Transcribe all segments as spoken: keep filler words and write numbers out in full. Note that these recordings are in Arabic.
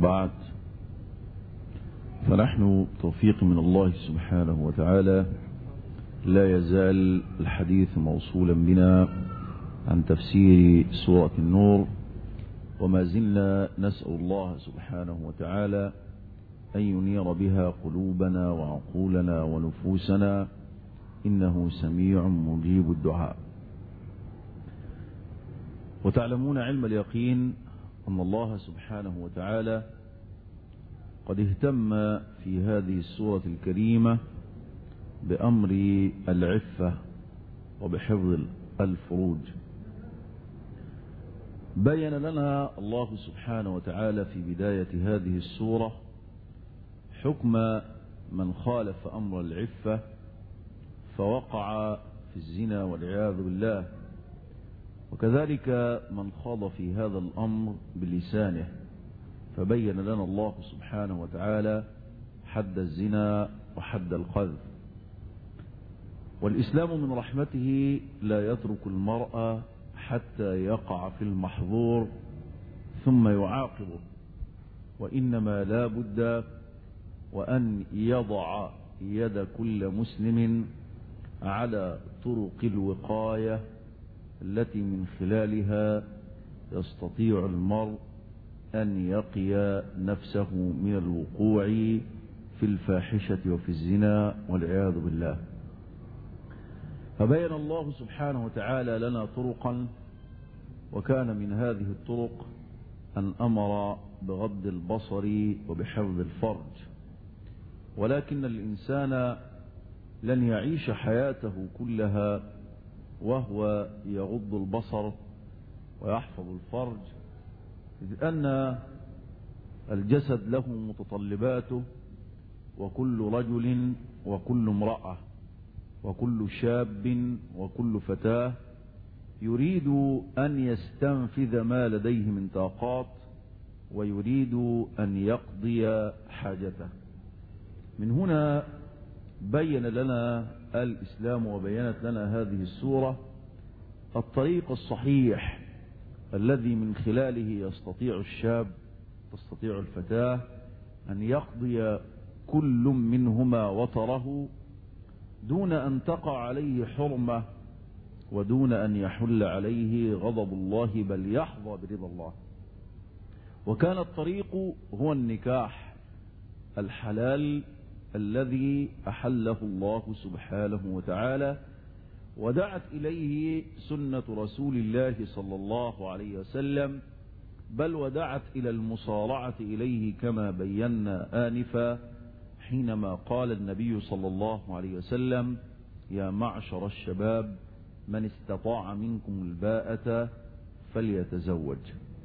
وبعد، فنحن توفيق من الله سبحانه وتعالى لا يزال الحديث موصولا بنا عن تفسير سورة النور، وما زلنا نسأل الله سبحانه وتعالى أن ينير بها قلوبنا وعقولنا ونفوسنا، إنه سميع مجيب الدعاء. وتعلمون علم اليقين أن الله سبحانه وتعالى قد اهتم في هذه السورة الكريمة بأمر العفة وبحفظ الفروج. بين لنا الله سبحانه وتعالى في بداية هذه السورة حكم من خالف أمر العفة فوقع في الزنا والعياذ بالله، وكذلك من خاض في هذا الأمر بلسانه، فبين لنا الله سبحانه وتعالى حد الزنا وحد القذف. والإسلام من رحمته لا يترك المرأة حتى يقع في المحظور ثم يعاقبه، وإنما لا بد وأن يضع يد كل مسلم على طرق الوقاية التي من خلالها يستطيع المرء أن يقي نفسه من الوقوع في الفاحشة وفي الزنا والعياذ بالله. فبين الله سبحانه وتعالى لنا طرقا، وكان من هذه الطرق أن أمر بغض البصر وبحفظ الفرج. ولكن الإنسان لن يعيش حياته كلها وهو يغض البصر ويحفظ الفرج، إذ أن الجسد له متطلباته، وكل رجل وكل امرأة وكل شاب وكل فتاة يريد أن يستنفذ ما لديه من طاقات، ويريد أن يقضي حاجته. من هنا بين لنا الإسلام وبينت لنا هذه السورة الطريق الصحيح الذي من خلاله يستطيع الشاب تستطيع الفتاة أن يقضي كل منهما وطره دون أن تقع عليه حرمة ودون أن يحل عليه غضب الله، بل يحظى برضا الله. وكان الطريق هو النكاح الحلال الذي أحله الله سبحانه وتعالى، ودعت إليه سنة رسول الله صلى الله عليه وسلم، بل ودعت إلى المصارعة إليه كما بينا آنفا حينما قال النبي صلى الله عليه وسلم: يا معشر الشباب من استطاع منكم الباءة فليتزوج.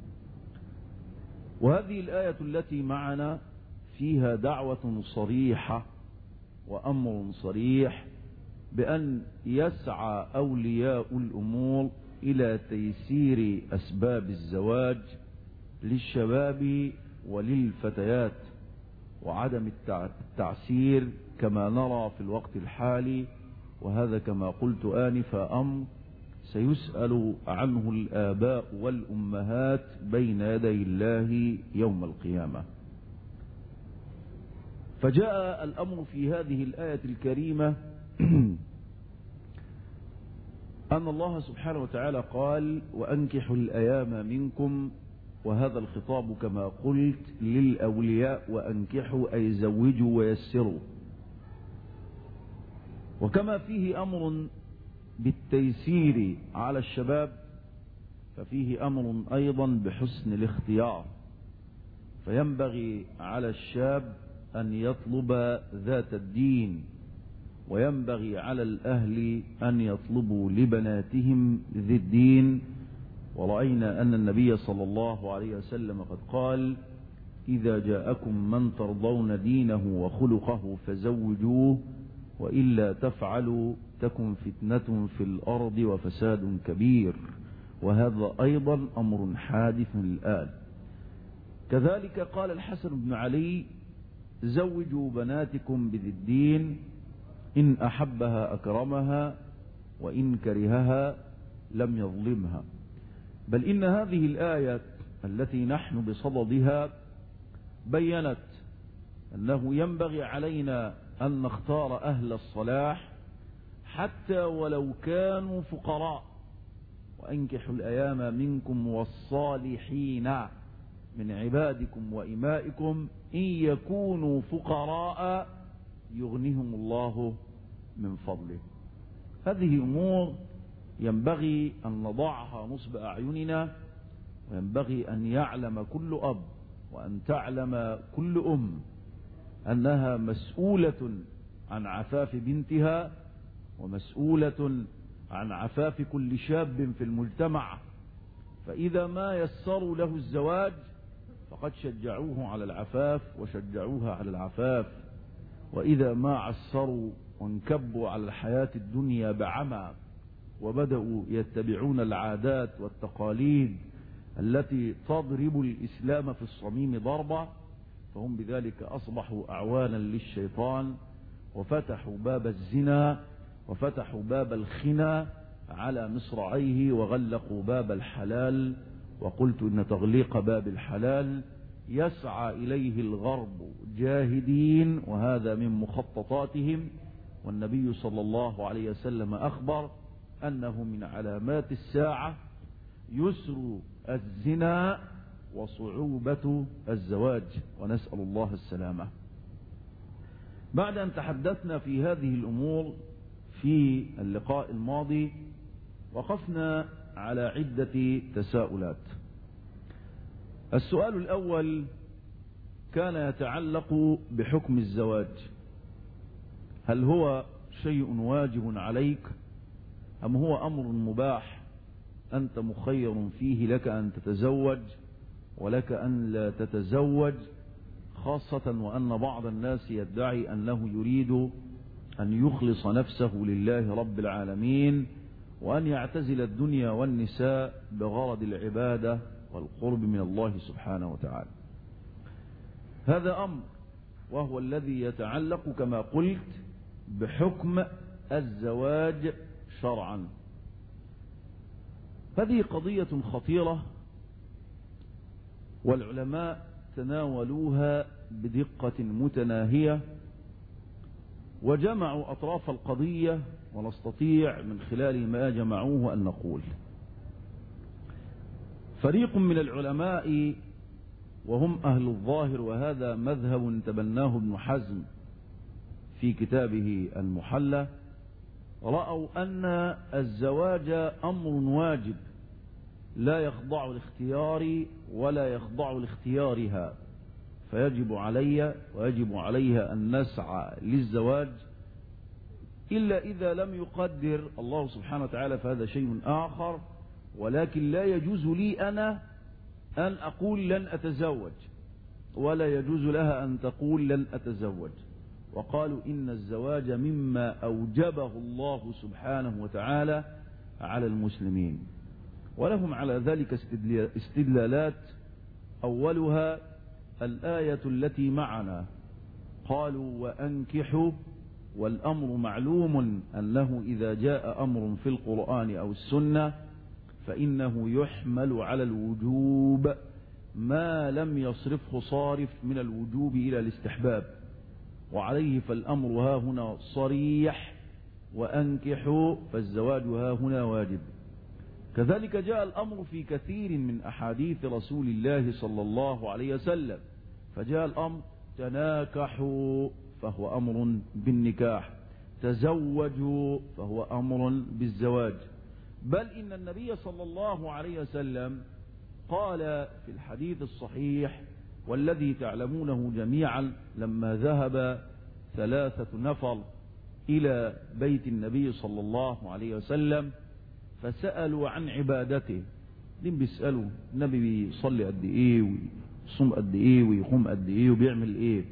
وهذه الآية التي معنا فيها دعوة صريحة وأمر صريح بأن يسعى أولياء الأمور إلى تيسير أسباب الزواج للشباب وللفتيات، وعدم التعسير كما نرى في الوقت الحالي. وهذا كما قلت آنفا أمر سيسأل عنه الآباء والأمهات بين يدي الله يوم القيامة. فجاء الأمر في هذه الآية الكريمة أن الله سبحانه وتعالى قال: وأنكحوا الأيام منكم، وهذا الخطاب كما قلت للأولياء، وأنكحوا أي زوجوا ويسروا. وكما فيه أمر بالتيسير على الشباب، ففيه أمر أيضا بحسن الاختيار، فينبغي على الشاب أن يطلب ذات الدين، وينبغي على الأهل أن يطلبوا لبناتهم ذي الدين. ورأينا أن النبي صلى الله عليه وسلم قد قال: إذا جاءكم من ترضون دينه وخلقه فزوجوه، وإلا تفعلوا تكن فتنة في الأرض وفساد كبير. وهذا أيضا أمر حادث الآن. كذلك قال الحسن بن علي: زوجوا بناتكم بذي الدين، إن أحبها أكرمها، وإن كرهها لم يظلمها. بل إن هذه الآية التي نحن بصددها بيّنت أنه ينبغي علينا أن نختار أهل الصلاح حتى ولو كانوا فقراء، وأنكحوا الأيام منكم والصالحين من عبادكم وإمائكم إن يكونوا فقراء يغنيهم الله من فضله. هذه أمور ينبغي أن نضعها نصب أعيننا، وينبغي أن يعلم كل أب وأن تعلم كل أم أنها مسؤولة عن عفاف بنتها، ومسؤولة عن عفاف كل شاب في المجتمع. فإذا ما يسروا له الزواج فقد شجعوه على العفاف وشجعوها على العفاف، وإذا ما عسروا وانكبوا على الحياة الدنيا بعمى وبدأوا يتبعون العادات والتقاليد التي تضرب الإسلام في الصميم ضربة، فهم بذلك أصبحوا أعوانا للشيطان، وفتحوا باب الزنا وفتحوا باب الخنا على مصراعيه، وغلقوا باب الحلال. وقلت إن تغليق باب الحلال يسعى إليه الغرب جاهدين، وهذا من مخططاتهم. والنبي صلى الله عليه وسلم أخبر أنه من علامات الساعة يسر الزنا وصعوبة الزواج، ونسأل الله السلامة. بعد أن تحدثنا في هذه الأمور في اللقاء الماضي، وقفنا على عدة تساؤلات. السؤال الأول كان يتعلق بحكم الزواج، هل هو شيء واجب عليك أم هو أمر مباح أنت مخير فيه، لك أن تتزوج ولك أن لا تتزوج، خاصة وأن بعض الناس يدعي أنه يريد أن يخلص نفسه لله رب العالمين، وأن يعتزل الدنيا والنساء بغرض العبادة والقرب من الله سبحانه وتعالى. هذا أمر وهو الذي يتعلق كما قلت بحكم الزواج شرعا. هذه قضية خطيرة، والعلماء تناولوها بدقة متناهية وجمعوا أطراف القضية، ونستطيع من خلال ما جمعوه أن نقول: فريق من العلماء وهم أهل الظاهر، وهذا مذهب تبناه ابن حزم في كتابه المحلى، رأوا أن الزواج أمر واجب لا يخضع لاختيار ولا يخضع لاختيارها، فيجب علي ويجب عليها أن نسعى للزواج، إلا إذا لم يقدر الله سبحانه وتعالى فهذا شيء آخر. ولكن لا يجوز لي أنا أن أقول لن أتزوج، ولا يجوز لها أن تقول لن أتزوج. وقالوا إن الزواج مما أوجبه الله سبحانه وتعالى على المسلمين، ولهم على ذلك استدلالات. أولها الآية التي معنا، قالوا وأنكحوا، والأمر معلوم أنه إذا جاء أمر في القرآن أو السنة فإنه يحمل على الوجوب ما لم يصرفه صارف من الوجوب إلى الاستحباب، وعليه فالأمر ها هنا صريح، وأنكحوا فالزواج ها هنا واجب. كذلك جاء الأمر في كثير من أحاديث رسول الله صلى الله عليه وسلم، فجاء الأمر تناكحوا فهو أمر بالنكاح، تزوجوا فهو أمر بالزواج. بل إن النبي صلى الله عليه وسلم قال في الحديث الصحيح والذي تعلمونه جميعا، لما ذهب ثلاثة نفر إلى بيت النبي صلى الله عليه وسلم فسألوا عن عبادته. دين بيسألوا النبي بيصلي قد إيه ويصوم قد إيه ويقوم قد إيه وبيعمل إيه،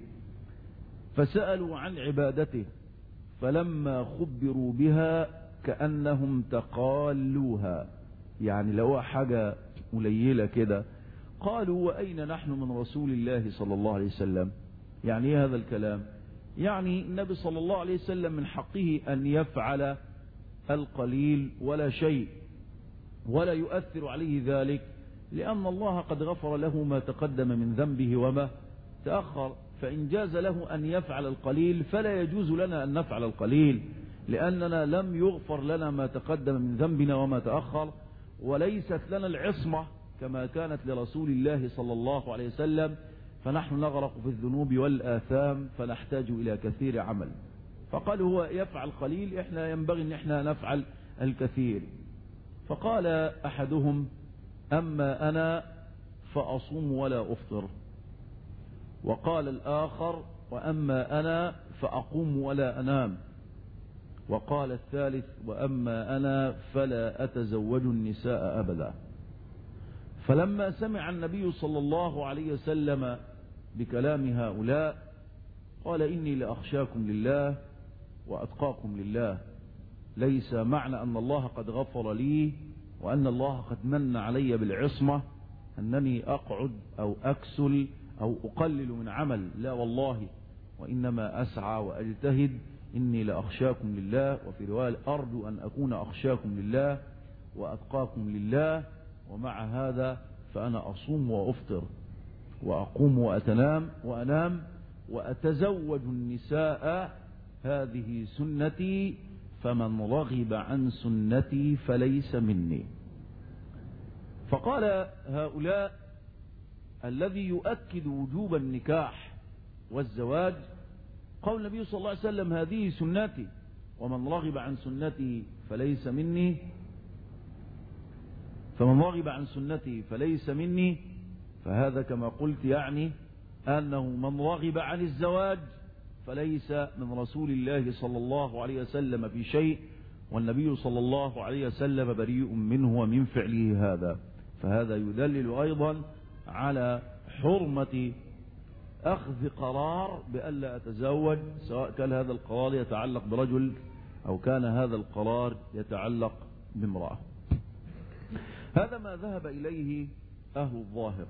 فسألوا عن عبادته، فلما خبروا بها كأنهم تقالوها، يعني لو حاجة قليلة كده. قالوا وأين نحن من رسول الله صلى الله عليه وسلم؟ يعني ايه هذا الكلام؟ يعني النبي صلى الله عليه وسلم من حقه أن يفعل القليل ولا شيء، ولا يؤثر عليه ذلك، لأن الله قد غفر له ما تقدم من ذنبه وما تأخر، فإن جاز له أن يفعل القليل فلا يجوز لنا أن نفعل القليل، لأننا لم يغفر لنا ما تقدم من ذنبنا وما تأخر، وليست لنا العصمة كما كانت لرسول الله صلى الله عليه وسلم، فنحن نغرق في الذنوب والآثام فنحتاج إلى كثير عمل. فقال هو يفعل قليل، إحنا ينبغي أن إحنا نفعل الكثير. فقال أحدهم أما أنا فأصوم ولا أفطر، وقال الآخر وأما أنا فأقوم ولا أنام، وقال الثالث وأما أنا فلا أتزوج النساء أبدا. فلما سمع النبي صلى الله عليه وسلم بكلام هؤلاء قال إني لأخشاكم لله وأتقاكم لله، ليس معنى أن الله قد غفر لي وأن الله قد من علي بالعصمة أنني أقعد أو أكسل أو أقلل من عمل، لا والله، وإنما أسعى وأجتهد. إني لأخشاكم لله، وفي رواية أرجو أن أكون أخشاكم لله وأتقاكم لله، ومع هذا فأنا أصوم وأفطر وأقوم وأتنام وأنام وأتزوج النساء، هذه سنتي، فمن رغب عن سنتي فليس مني. فقال هؤلاء الذي يؤكد وجوب النكاح والزواج قول النبي صلى الله عليه وسلم هذه سنتي ومن رغب عن سنتي فليس مني، فمن رغب عن سنتي فليس مني، فهذا كما قلت يعني أنه من رغب عن الزواج فليس من رسول الله صلى الله عليه وسلم في شيء، والنبي صلى الله عليه وسلم بريء منه ومن فعله هذا. فهذا يدلل أيضا على حرمة أخذ قرار بألا أتزوج، سواء كان هذا القرار يتعلق برجل أو كان هذا القرار يتعلق بامرأة. هذا ما ذهب إليه أهل الظاهر.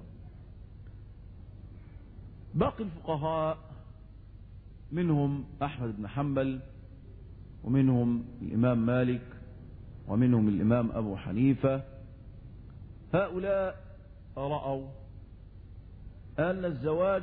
باقي الفقهاء منهم أحمد بن حنبل، ومنهم الإمام مالك، ومنهم الإمام أبو حنيفة، هؤلاء رأوا أن الزواج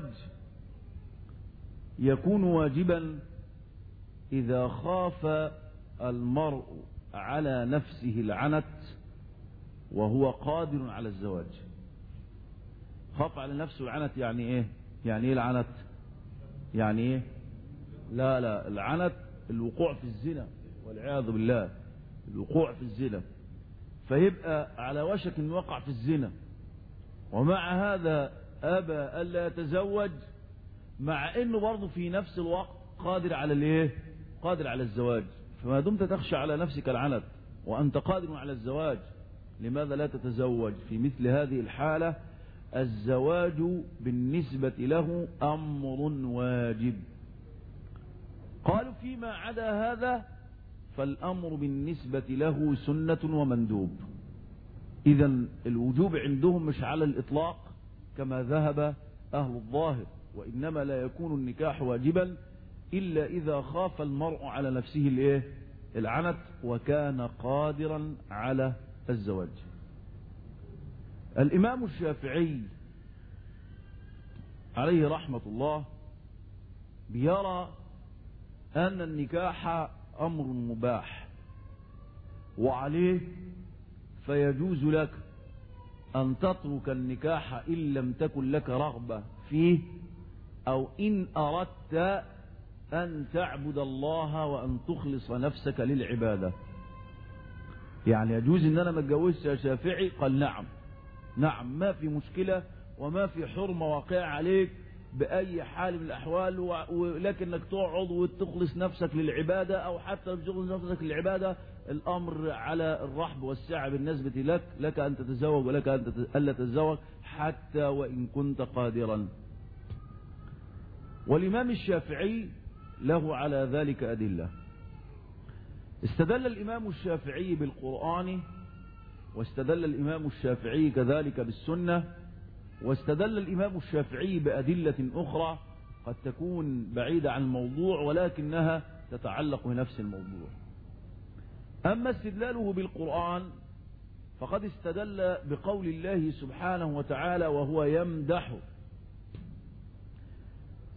يكون واجبا إذا خاف المرء على نفسه العنت وهو قادر على الزواج. خاف على نفسه العنت يعني إيه؟ يعني إيه العنت؟ يعني إيه؟ لا لا العنت الوقوع في الزنا والعياذ بالله، الوقوع في الزنا، فيبقى على وشك أن وقع في الزنا، ومع هذا أبى ألا يتزوج، مع أنه برضه في نفس الوقت قادر على الايه؟ قادر على الزواج. فما دمت تخشى على نفسك العنت وأنت قادر على الزواج، لماذا لا تتزوج؟ في مثل هذه الحالة الزواج بالنسبة له أمر واجب. قالوا فيما عدا هذا فالأمر بالنسبة له سنة ومندوب. إذن الوجوب عندهم مش على الإطلاق كما ذهب أهل الظاهر، وإنما لا يكون النكاح واجبا إلا إذا خاف المرء على نفسه الإيه؟ العنت وكان قادرا على الزواج. الإمام الشافعي عليه رحمة الله بيرى أن النكاح أمر مباح، وعليه فيجوز لك أن تترك النكاح إن لم تكن لك رغبة فيه، أو إن أردت أن تعبد الله وأن تخلص نفسك للعبادة. يعني يجوز أن أنا ما اتجوزش يا شافعي؟ قال نعم، نعم، ما في مشكلة وما في حرمة واقعة عليك بأي حال من الأحوال، ولكنك تقعد وتخلص نفسك للعبادة، أو حتى لو تخلص نفسك للعبادة الأمر على الرحب والسعة بالنسبة لك، لك أن تتزوج ولك أن ألا تتزوج حتى وإن كنت قادرا. والإمام الشافعي له على ذلك أدلة. استدل الإمام الشافعي بالقرآن، واستدل الإمام الشافعي كذلك بالسنة، واستدل الإمام الشافعي بأدلة أخرى قد تكون بعيدة عن الموضوع ولكنها تتعلق بنفس الموضوع. أما استدلاله بالقرآن فقد استدل بقول الله سبحانه وتعالى وهو يمدح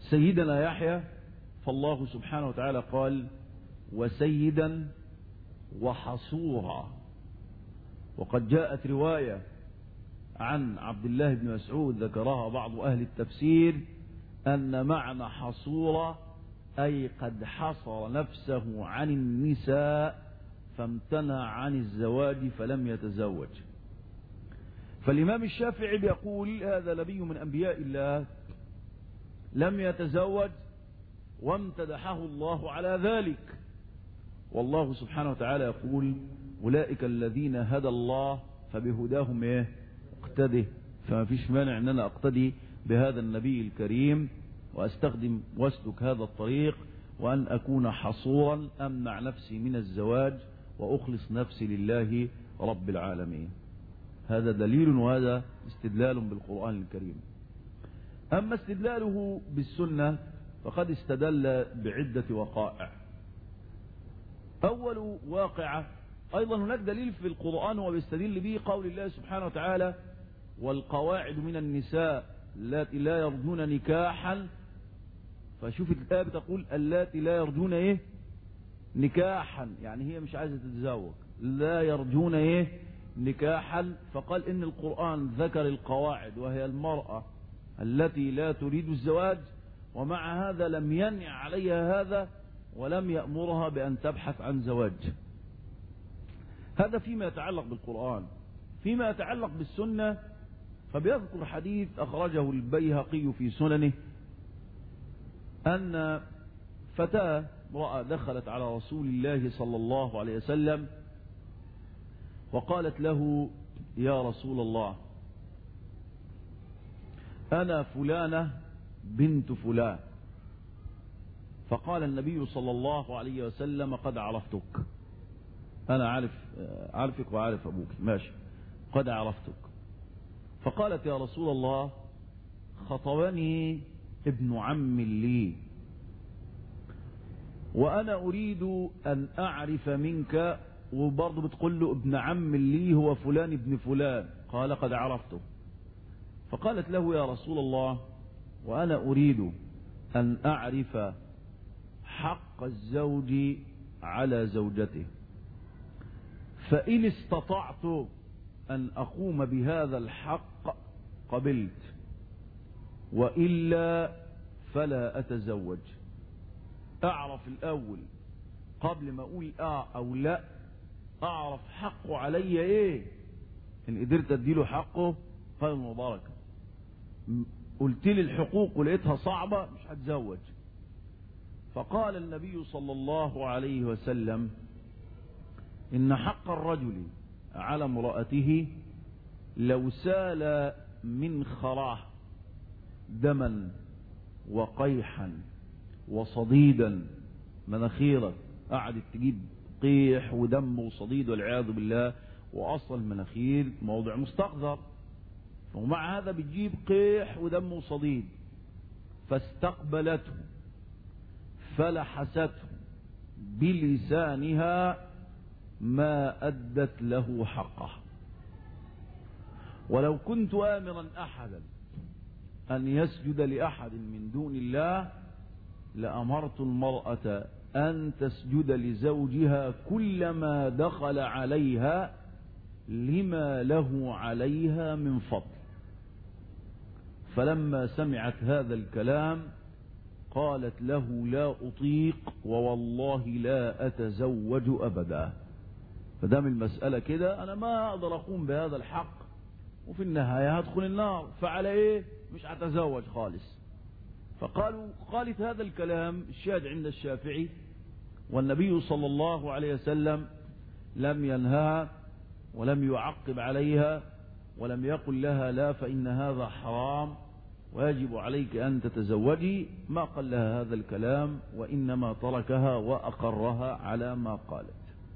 سيدنا يحيى فالله سبحانه وتعالى قال وسيدا وحصورا. وقد جاءت رواية عن عبد الله بن مسعود ذكرها بعض أهل التفسير أن معنى حصورا أي قد حصر نفسه عن النساء فامتنع عن الزواج فلم يتزوج. فالإمام الشافعي بيقول هذا نبي من أنبياء الله لم يتزوج وامتدحه الله على ذلك. والله سبحانه وتعالى يقول أولئك الذين هدى الله فبهداهم ايه اقتده. فما فيش مانع ان انا اقتدي بهذا النبي الكريم واستخدم واسلك هذا الطريق، وان اكون حصورا امنع نفسي من الزواج واخلص نفسي لله رب العالمين. هذا دليل وهذا استدلال بالقرآن الكريم. اما استدلاله بالسنة فقد استدل بعدة وقائع. اول واقعة ايضا هناك دليل في القرآن وبيستدل به قول الله سبحانه وتعالى والقواعد من النساء اللاتي لا يرجون نكاحا. فشوف الآية بتقول اللاتي لا يرجون ايه نكاحا، يعني هي مش عايزة تتزوج، لا يرجون ايه نكاحا. فقال ان القرآن ذكر القواعد وهي المرأة التي لا تريد الزواج، ومع هذا لم ينع عليها هذا ولم يأمرها بأن تبحث عن زواج. هذا فيما يتعلق بالقرآن. فيما يتعلق بالسنة فبيذكر حديث أخرجه البيهقي في سننه أن فتاة امرأة دخلت على رسول الله صلى الله عليه وسلم وقالت له يا رسول الله أنا فلانة بنت فلان. فقال النبي صلى الله عليه وسلم قد عرفتك، أنا عارف عارفك وعارف أبوك، ماشي، قد عرفتك. فقالت يا رسول الله خطبني ابن عم لي وأنا أريد أن أعرف منك، وبرضه بتقول له ابن عم لي هو فلان ابن فلان. قال قد عرفته. فقالت له يا رسول الله وأنا أريد أن أعرف حق الزوج على زوجته، فإن استطعت أن أقوم بهذا الحق قبلت، وإلا فلا أتزوج. أعرف الأول قبل ما أقول آه أو لا، أعرف حقه علي إيه. إن قدرت أديله حقه خير وبركة، قلت لي الحقوق ولقيتها صعبة مش هتزوج. فقال النبي صلى الله عليه وسلم إن حق الرجل على امرأته لو سال من خراه دما وقيحا وصديدا، مناخيرك قعدت تجيب قيح ودم وصديد والعياذ بالله، وأصل المناخير موضع مستقذر، ومع هذا بتجيب قيح ودم وصديد، فاستقبلته فلحسته بلسانها ما أدت له حقه. ولو كنت آمرا أحدا أن يسجد لأحد من دون الله لأمرت المرأة أن تسجد لزوجها كلما دخل عليها لما له عليها من فضل. فلما سمعت هذا الكلام قالت له لا أطيق ووالله لا أتزوج أبدا. فدام المسألة كده أنا ما أقدر أقوم بهذا الحق، وفي النهاية هدخل النار، فعلى إيه مش هتزوج خالص. فقالوا قالت هذا الكلام الشاهد عند الشافعي، والنبي صلى الله عليه وسلم لم ينهها ولم يعقب عليها ولم يقل لها لا فإن هذا حرام ويجب عليك أن تتزوجي، ما قال لها هذا الكلام، وإنما تركها وأقرها على ما قالت.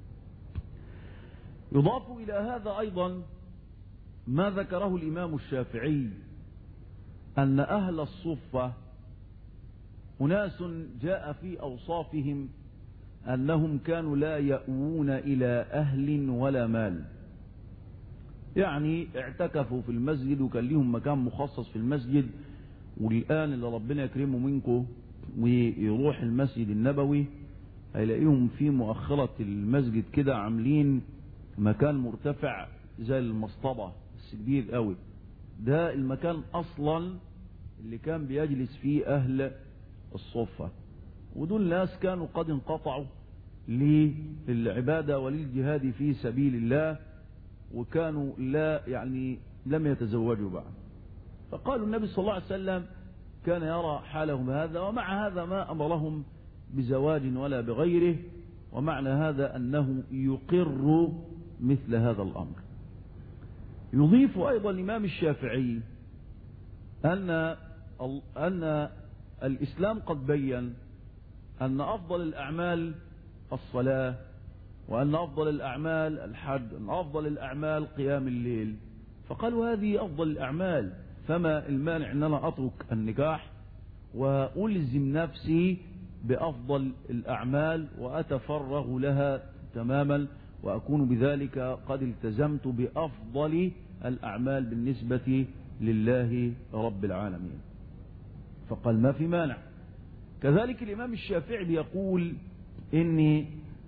يضاف إلى هذا أيضا ما ذكره الإمام الشافعي أن أهل الصفة أناس جاء في أوصافهم أنهم كانوا لا يأوون إلى أهل ولا مال، يعني اعتكفوا في المسجد وكان لهم مكان مخصص في المسجد والآن اللي ربنا يكرمه منكم ويروح المسجد النبوي هيلاقيهم في مؤخرة المسجد كده عاملين مكان مرتفع زي المصطبة بس كبير قوي. ده المكان أصلا اللي كان بيجلس فيه أهل الصفة، ودول ناس كانوا قد انقطعوا للعبادة وللجهاد في سبيل الله، وكانوا لا يعني لم يتزوجوا بعد. فقالوا النبي صلى الله عليه وسلم كان يرى حالهم هذا، ومع هذا ما أمرهم بزواج ولا بغيره، ومعنى هذا أنه يقر مثل هذا الأمر. يضيف أيضا الإمام الشافعي أن أن الإسلام قد بين أن أفضل الأعمال الصلاة، وأن أفضل الأعمال الحج، أن أفضل الأعمال قيام الليل. فقالوا هذه أفضل الأعمال، فما المانع أن أنا أترك النكاح وألزم نفسي بأفضل الأعمال وأتفرغ لها تماما، وأكون بذلك قد التزمت بأفضل الأعمال بالنسبة لله رب العالمين. فقال ما في مانع. كذلك الإمام الشافعي بيقول إن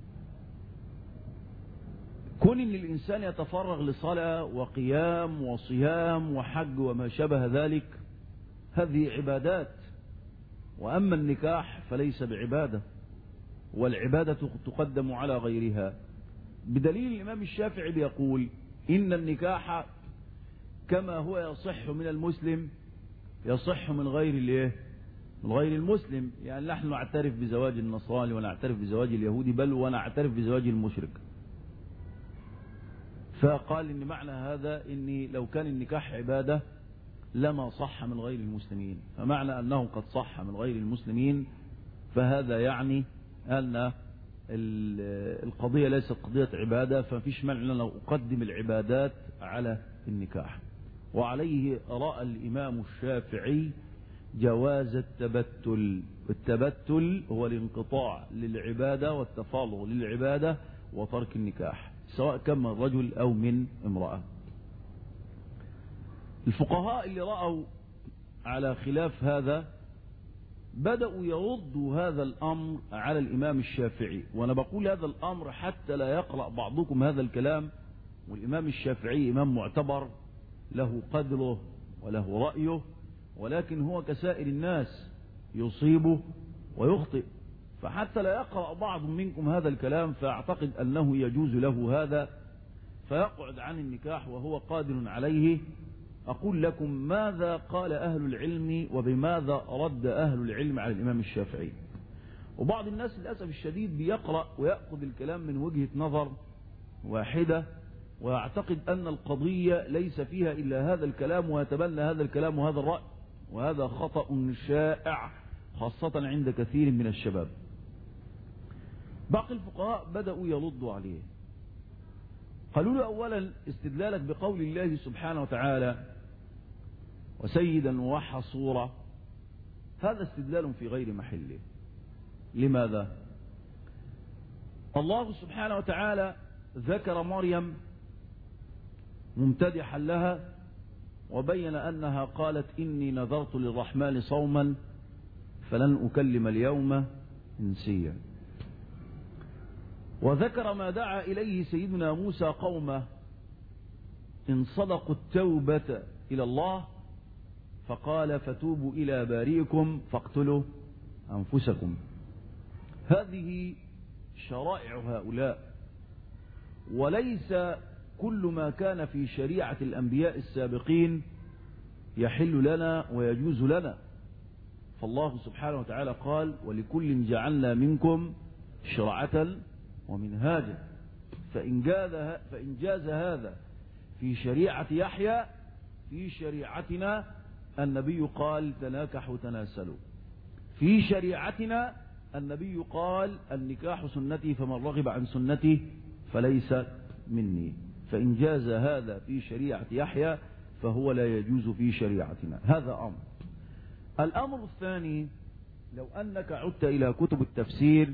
كون إن الإنسان يتفرغ لصلاة وقيام وصيام وحج وما شابه ذلك هذه عبادات، وأما النكاح فليس بعبادة، والعبادة تقدم على غيرها. بدليل الإمام الشافعي بيقول إن النكاح كما هو يصح من المسلم يصح من غير الايه من غير المسلم. يعني نحن نعترف بزواج النصراني ونعترف بزواج اليهودي، بل ونعترف بزواج المشرك. فقال إن معنى هذا إن لو كان النكاح عبادة لما صح من غير المسلمين، فمعنى أنه قد صح من غير المسلمين فهذا يعني أن القضية ليست قضية عبادة، فمفيش معنى أن أقدم العبادات على النكاح. وعليه رأى الإمام الشافعي جواز التبتل. التبتل هو الانقطاع للعبادة والتفاضل للعبادة وترك النكاح، سواء كان من رجل أو من امرأة. الفقهاء اللي رأوا على خلاف هذا بدأوا يردوا هذا الأمر على الإمام الشافعي. وأنا بقول هذا الأمر حتى لا يقرأ بعضكم هذا الكلام، والإمام الشافعي إمام معتبر له قدره وله رأيه، ولكن هو كسائر الناس يصيبه ويخطئ. فحتى لا يقرأ بعض منكم هذا الكلام فأعتقد أنه يجوز له هذا فيقعد عن النكاح وهو قادر عليه. أقول لكم ماذا قال أهل العلم وبماذا رد أهل العلم على الإمام الشافعي. وبعض الناس للأسف الشديد بيقرأ ويأخذ الكلام من وجهة نظر واحدة، ويعتقد أن القضية ليس فيها إلا هذا الكلام ويتبنى هذا الكلام وهذا الرأي، وهذا خطأ شائع خاصة عند كثير من الشباب. باقي الفقهاء بدأوا يردوا عليه. قالوا له أولا استدلالك بقول الله سبحانه وتعالى وسيدا وحصورا، هذا استدلال في غير محله. لماذا؟ الله سبحانه وتعالى ذكر مريم ممتدحا لها وبين أنها قالت إني نذرت للرحمن صوما فلن أكلم اليوم إنسيا. وذكر ما دعا إليه سيدنا موسى قومه إن صدقوا التوبة إلى الله فقال فتوبوا إلى بارئكم فاقتلوا أنفسكم. هذه شرائع هؤلاء، وليس كل ما كان في شريعة الأنبياء السابقين يحل لنا ويجوز لنا. فالله سبحانه وتعالى قال ولكل جعلنا منكم شرعة ومنهاجا، فإن جاز فإن جاز هذا في شريعة يحيى في شريعتنا النبي قال تناكحوا تناسلوا. في شريعتنا النبي قال النكاح سنتي فمن رغب عن سنتي فليس مني. فإن جاز هذا في شريعة يحيى فهو لا يجوز في شريعتنا. هذا أمر. الأمر الثاني، لو أنك عدت إلى كتب التفسير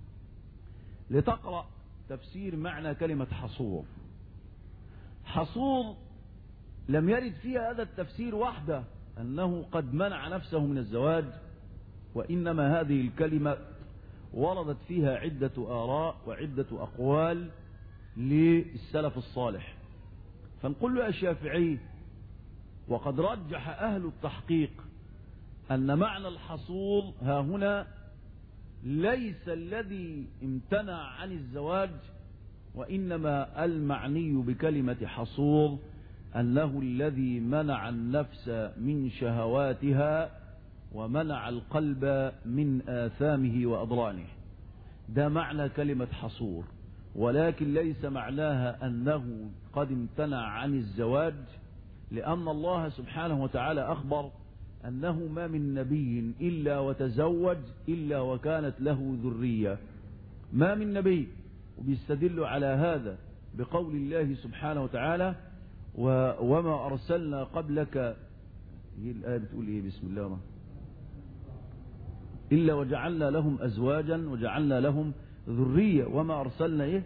لتقرأ تفسير معنى كلمة حصور. حصور لم يرد فيها هذا التفسير وحده، أنه قد منع نفسه من الزواج، وإنما هذه الكلمة وردت فيها عدة آراء وعدة أقوال للسلف الصالح. فنقول له يا شافعي، وقد رجح أهل التحقيق أن معنى الحصول ها هنا ليس الذي امتنع عن الزواج، وإنما المعني بكلمة حصول أنه الذي منع النفس من شهواتها ومنع القلب من آثامه وأضرانه. ده معنى كلمة حصور، ولكن ليس معناها أنه قد امتنع عن الزواج، لأن الله سبحانه وتعالى أخبر أنه ما من نبي إلا وتزوج إلا وكانت له ذرية. ما من نبي، وبيستدل على هذا بقول الله سبحانه وتعالى: وما أرسلنا قبلك، هي الآية بتقول إيه؟ بسم الله الرحمن إلا وجعلنا لهم أزواجا وجعلنا لهم ذرية وما أرسلنا إيه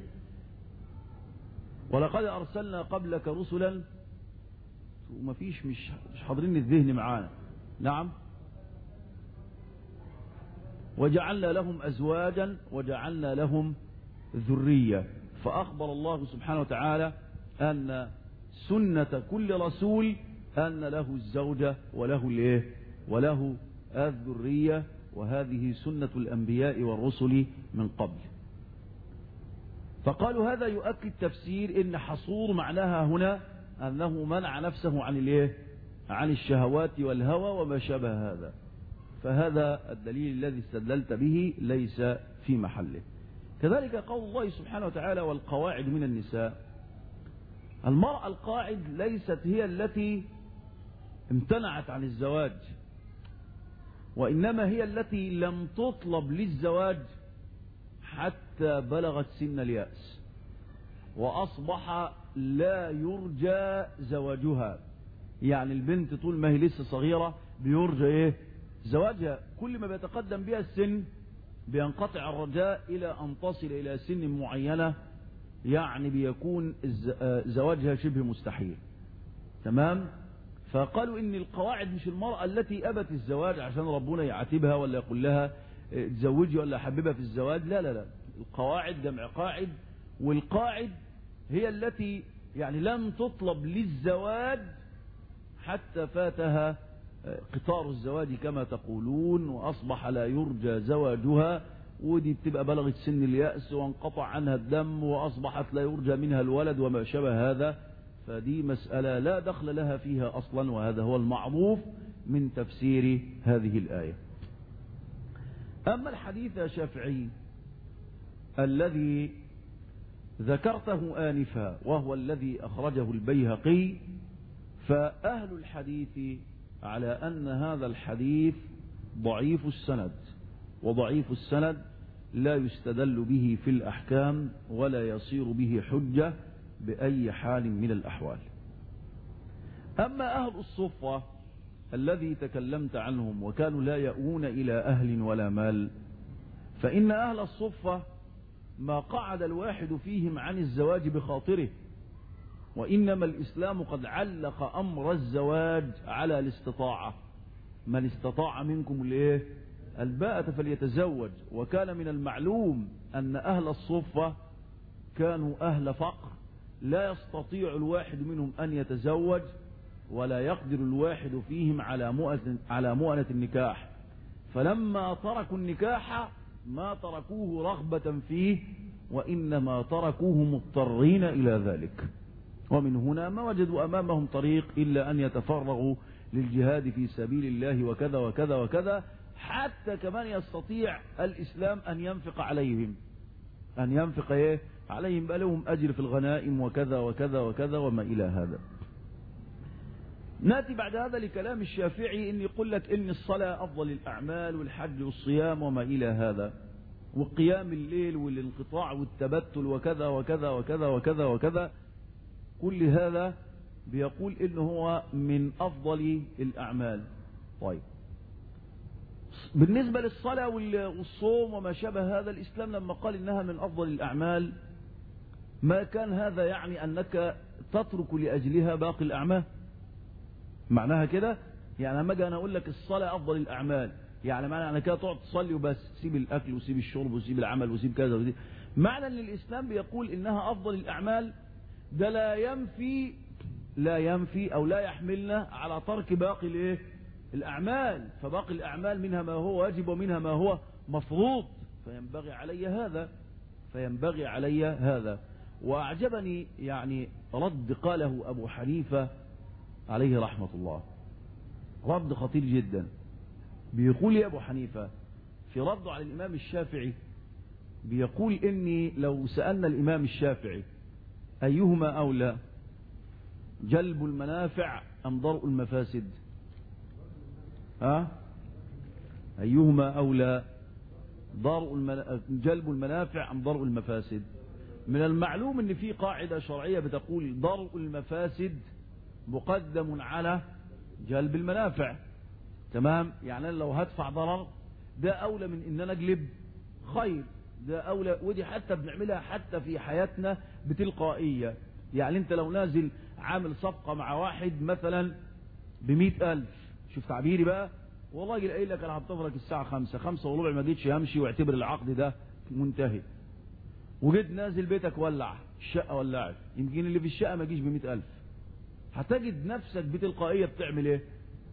ولقد أرسلنا قبلك رسلا، وما فيش مش مش حاضرين الذهن معانا. نعم، وجعلنا لهم أزواجا وجعلنا لهم ذرية. فأخبر الله سبحانه وتعالى أن سنة كل رسول أن له الزوجة وله الإيه وله الذرية، وهذه سنة الأنبياء والرسل من قبل. فقالوا هذا يؤكد تفسير إن حصور معناها هنا أنه منع نفسه عن الإيه عن الشهوات والهوى وما شابه هذا. فهذا الدليل الذي استدللت به ليس في محله. كذلك قول الله سبحانه وتعالى: والقواعد من النساء. المرأة القاعد ليست هي التي امتنعت عن الزواج، وإنما هي التي لم تطلب للزواج حتى بلغت سن اليأس وأصبح لا يرجى زواجها. يعني البنت طول ما هي لسه صغيرة بيرجى إيه زواجها، كل ما بيتقدم بها السن بينقطع الرجاء إلى أن تصل إلى سن معينة، يعني بيكون زواجها شبه مستحيل. تمام؟ فقالوا إن القواعد مش المرأة التي أبت الزواج عشان ربنا يعاتبها ولا يقول لها تزوجي ولا حبيبها في الزواج، لا لا لا، القواعد جمع قاعد، والقاعد هي التي يعني لم تطلب للزواج حتى فاتها قطار الزواج كما تقولون، وأصبح لا يرجى زواجها، ودي بتبقى بلغت سن اليأس وانقطع عنها الدم وأصبحت لا يرجى منها الولد وما شابه هذا. فدي مسألة لا دخل لها فيها أصلا، وهذا هو المعروف من تفسير هذه الآية. أما الحديث يا شافعي الذي ذكرته آنفا وهو الذي أخرجه البيهقي، فأهل الحديث على أن هذا الحديث ضعيف السند، وضعيف السند لا يستدل به في الأحكام ولا يصير به حجة بأي حال من الأحوال. أما أهل الصفة الذي تكلمت عنهم وكانوا لا يأوون إلى أهل ولا مال، فإن أهل الصفة ما قعد الواحد فيهم عن الزواج بخاطره، وإنما الإسلام قد علق أمر الزواج على الاستطاعة. من استطاع منكم الايه الباءة فليتزوج. وكان من المعلوم أن أهل الصفة كانوا أهل فقر، لا يستطيع الواحد منهم أن يتزوج، ولا يقدر الواحد فيهم على مؤنة على مؤنة النكاح. فلما تركوا النكاح ما تركوه رغبة فيه، وإنما تركوه مضطرين إلى ذلك. ومن هنا ما وجدوا أمامهم طريق إلا أن يتفرغوا للجهاد في سبيل الله وكذا وكذا وكذا، حتى كمان يستطيع الإسلام أن ينفق عليهم أن ينفق إيه عليهم بقى لهم أجر في الغنائم وكذا وكذا وكذا وما إلى هذا. نأتي بعد هذا لكلام الشافعي إن يقول لك إن الصلاة أفضل الأعمال والحج والصيام وما إلى هذا، وقيام الليل والانقطاع والتبتل وكذا وكذا وكذا وكذا وكذا، كل هذا بيقول إنه هو من أفضل الأعمال. طيب، بالنسبة للصلاة والصوم وما شابه هذا، الإسلام لما قال إنها من أفضل الأعمال ما كان هذا يعني أنك تترك لأجلها باقي الأعمال. معناها كده يعني لما اجي انا اقول لك الصلاه افضل الاعمال، يعني معنى انا كده تقعد تصلي وبس، سيب الاكل وسيب الشرب وسيب العمل وسيب كذا وسيب. معنى ان الاسلام بيقول انها افضل الاعمال، ده لا ينفي لا ينفي او لا يحملنا على ترك باقي الايه الاعمال، فباقي الاعمال منها ما هو واجب ومنها ما هو مفروض، فينبغي علي هذا فينبغي علي هذا واعجبني يعني رد قاله ابو حنيفه عليه رحمه الله، رد خطير جدا. بيقول يا ابو حنيفه في رده على الامام الشافعي، بيقول اني لو سالنا الامام الشافعي ايهما اولى، جلب المنافع ام درء المفاسد؟ ها ايهما اولى، درء المن... جلب المنافع ام درء المفاسد؟ من المعلوم ان في قاعده شرعيه بتقول درء المفاسد مقدم على جلب المنافع. تمام؟ يعني أنا لو هدفع ضرر ده اولى من ان انا اجلب خير، ده اولى. ودي حتى بنعملها حتى في حياتنا بتلقائيه. يعني انت لو نازل عامل صفقه مع واحد مثلا بمئة الف، شوف تعبيري بقى، والله راجل قايل لك انا هتفرج الساعه خمسة خمسة وربع ما جيتش همشي واعتبر العقد ده منتهي، وجيت نازل بيتك ولع الشقه ولعت، يمكن اللي في الشقه ما جيش بمئة الف، هتجد نفسك بتلقائيه بتعمل ايه؟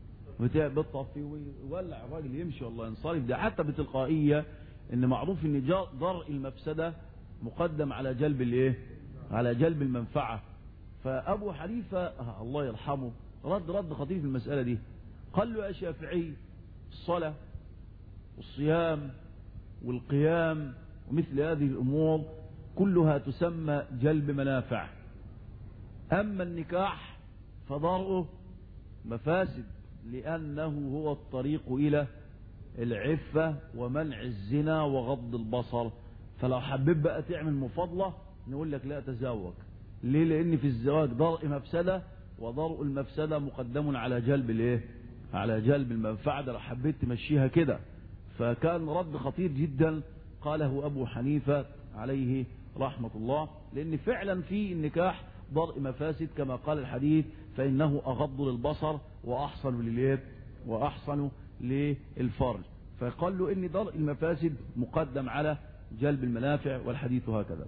بتطفي ويولع الراجل يمشي والله ينصرف. ده حتى بتلقائيه، ان معروف ان درء المفسده مقدم على جلب الايه؟ على جلب المنفعه. فابو حنيفه الله يرحمه رد رد خطير في المساله دي، قال له يا شافعي الصلاه والصيام والقيام ومثل هذه الامور كلها تسمى جلب منافع، اما النكاح فضرؤه مفاسد، لأنه هو الطريق إلى العفة ومنع الزنا وغض البصر. فلو حبيت بقى تعمل مفاضلة نقول لك لا تزوج. ليه؟ لأن في الزواج ضرء مفسدة، وضرء المفسدة مقدم على جلب الايه؟ على جلب المنفعة. لو حبيت تمشيها كده. فكان رد خطير جدا قاله أبو حنيفة عليه رحمة الله، لأن فعلا في النكاح ضرء مفاسد كما قال الحديث، فإنه أغض للبصر وأحصن لليد وأحصن للفرج. فقال له إن درء المفاسد مقدم على جلب المنافع، والحديث هكذا.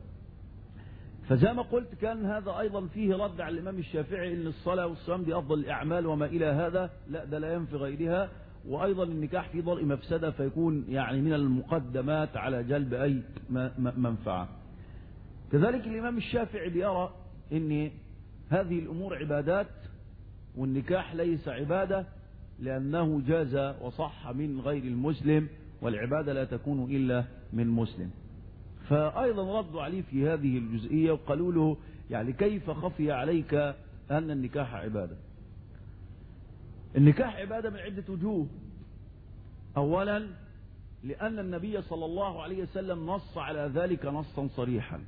فزي ما قلت كان هذا أيضا فيه رد على الإمام الشافعي إن الصلاة والصيام دي أفضل الأعمال وما إلى هذا، لا ده لا ينفي غيرها. وأيضا النكاح فيه ضرء مفسدة فيكون يعني من المقدمات على جلب أي منفعة. كذلك الإمام الشافعي بيرى إن هذه الأمور عبادات، والنكاح ليس عبادة لأنه جاز وصح من غير المسلم، والعبادة لا تكون إلا من مسلم. فأيضا ردوا عليه في هذه الجزئية وقالوا له يعني كيف خفي عليك أن النكاح عبادة؟ النكاح عبادة من عدة وجوه. أولا لأن النبي صلى الله عليه وسلم نص على ذلك نصا صريحا،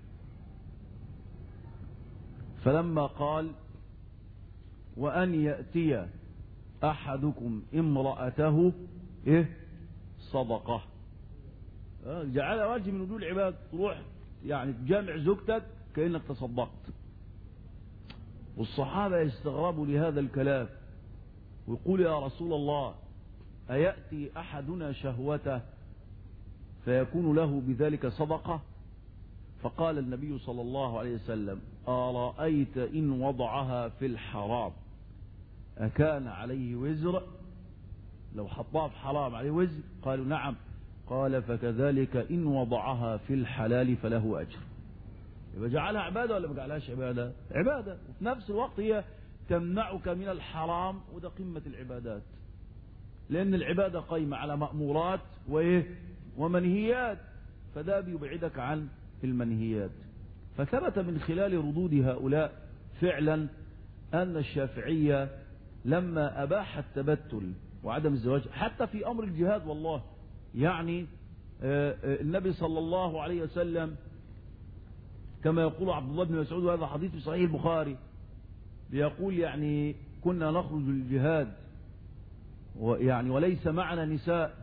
فلما قال وأن يأتي أحدكم امرأته إيه صدقة، جعل وجه من وجوه العباد، تروح يعني تجامع زوجتك كأنك تصدقت. والصحابة يستغربوا لهذا الكلام ويقول يا رسول الله أيأتي أحدنا شهوته فيكون له بذلك صدقة؟ فقال النبي صلى الله عليه وسلم أرأيت إن وضعها في الحرام أكان عليه وزر؟ لو حطها في حرام عليه وزر؟ قالوا نعم. قال فكذلك إن وضعها في الحلال فله أجر. يبقى جعلها عبادة ولا ما جعلهاش عبادة؟ عبادة، وفي نفس الوقت هي تمنعك من الحرام، وده قمة العبادات، لأن العبادة قائمة على مأمورات وإيه ومنهيات، فده بيبعدك عن المنهيات. فثبت من خلال ردود هؤلاء فعلا أن الشافعية لما أباح التبتل وعدم الزواج حتى في أمر الجهاد، والله يعني النبي صلى الله عليه وسلم كما يقول عبد الله بن مسعود، وهذا حديث في صحيح البخاري، بيقول يعني كنا نخرج للجهاد ويعني وليس معنا نساء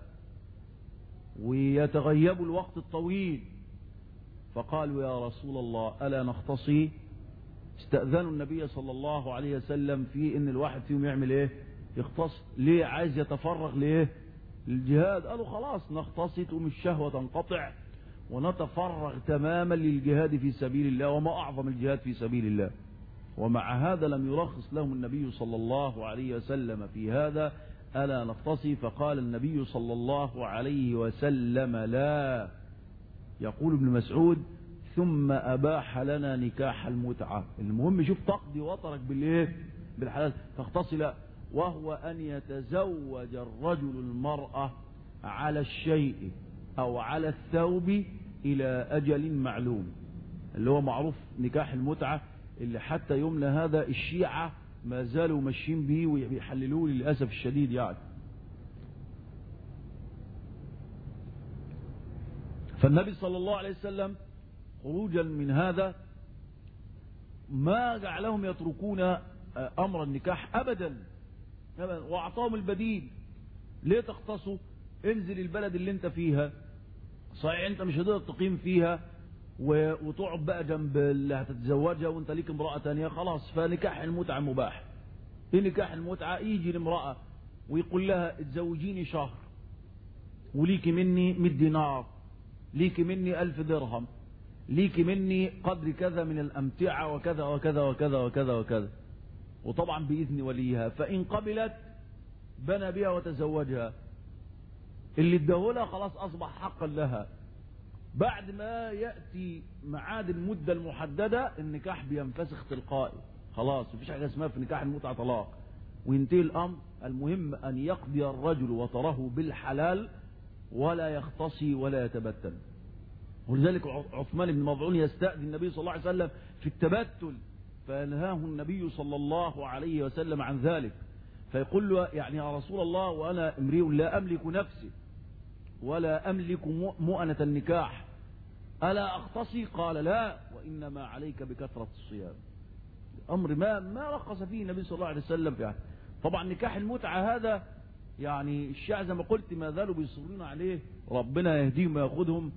ويتغيب الوقت الطويل، فقالوا يا رسول الله ألا نختصي؟ استأذنوا النبي صلى الله عليه وسلم في ان الواحد فيهم يعمل ايه يختص ليه؟ عايز يتفرغ ليه؟ للجهاد. قالوا خلاص نختصت ومن الشهوة تنقطع ونتفرغ تماما للجهاد في سبيل الله، وما أعظم الجهاد في سبيل الله. ومع هذا لم يرخص لهم النبي صلى الله عليه وسلم في هذا، ألا نختصي؟ فقال النبي صلى الله عليه وسلم لا. يقول ابن مسعود ثم أباح لنا نكاح المتعة. المهم شوف تقضي وطرك بالإيه؟ بالحلال. تختصي لا، وهو أن يتزوج الرجل المرأة على الشيء أو على الثوب إلى أجل معلوم، اللي هو معروف نكاح المتعة، اللي حتى يومنا هذا الشيعة ما زالوا ماشيين به ويحللوه للأسف الشديد يعني. فالنبي صلى الله عليه وسلم خروجا من هذا ما جعلهم يتركون أمر النكاح أبدا، وأعطاهم البديل. ليه تختصوا؟ انزل البلد اللي انت فيها، صحيح انت مش هتقدر تقيم فيها وتقعد بقى جنب اللي هتتزوجها وانت ليك امرأة تانية، خلاص فنكاح المتعة مباح. ايه نكاح المتعة؟ يجي لامرأة ويقول لها اتزوجيني شهر وليكي مني مئة دينار، ليكي مني ألف درهم، ليكي مني قدر كذا من الأمتعة وكذا وكذا وكذا وكذا وكذا، وطبعا بإذن وليها. فإن قبلت بنى بها وتزوجها، اللي اداهولها خلاص أصبح حقا لها. بعد ما يأتي معاد المدة المحددة النكاح بينفسخ تلقائي، خلاص مفيش حاجة اسمها في نكاح المتعة طلاق وينتهي الأمر. المهم أن يقضي الرجل وطره بالحلال ولا يختصي ولا يتبتل. ولذلك عثمان بن مظعون يستأذن النبي صلى الله عليه وسلم في التبتل، فينهاه النبي صلى الله عليه وسلم عن ذلك، فيقول له يعني يا رسول الله وأنا امرئ لا أملك نفسي ولا أملك مؤنة النكاح ألا أختصي؟ قال لا، وإنما عليك بكثرة الصيام. أمر ما ما رخص فيه النبي صلى الله عليه وسلم يعني. طبعا نكاح المتعة هذا يعني الشيعة زي ما قلت ما زالوا بيصرون عليه، ربنا يهديهم ويأخذهم.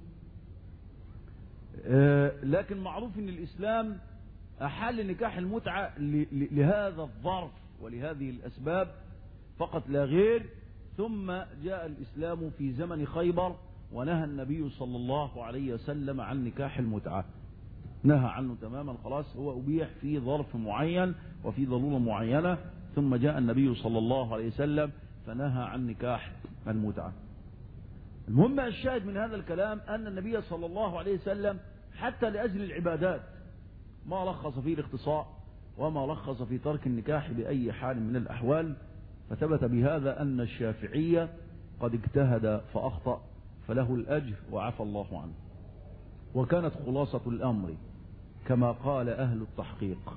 آه لكن معروف ان الإسلام أحل نكاح المتعة لهذا الظرف ولهذه الأسباب فقط لا غير. ثم جاء الإسلام في زمن خيبر ونهى النبي صلى الله عليه وسلم عن نكاح المتعة، نهى عنه تماما، خلاص هو أبيح في ظرف معين وفي ضرورة معينة. ثم جاء النبي صلى الله عليه وسلم فنهى عن نكاح المتعة. المهم الشاهد من هذا الكلام أن النبي صلى الله عليه وسلم حتى لأجل العبادات ما رخص فيه الاختصاء وما رخص في ترك النكاح بأي حال من الأحوال. فثبت بهذا أن الشافعية قد اجتهد فأخطأ فله الأجر وعفى الله عنه. وكانت خلاصة الأمر كما قال أهل التحقيق: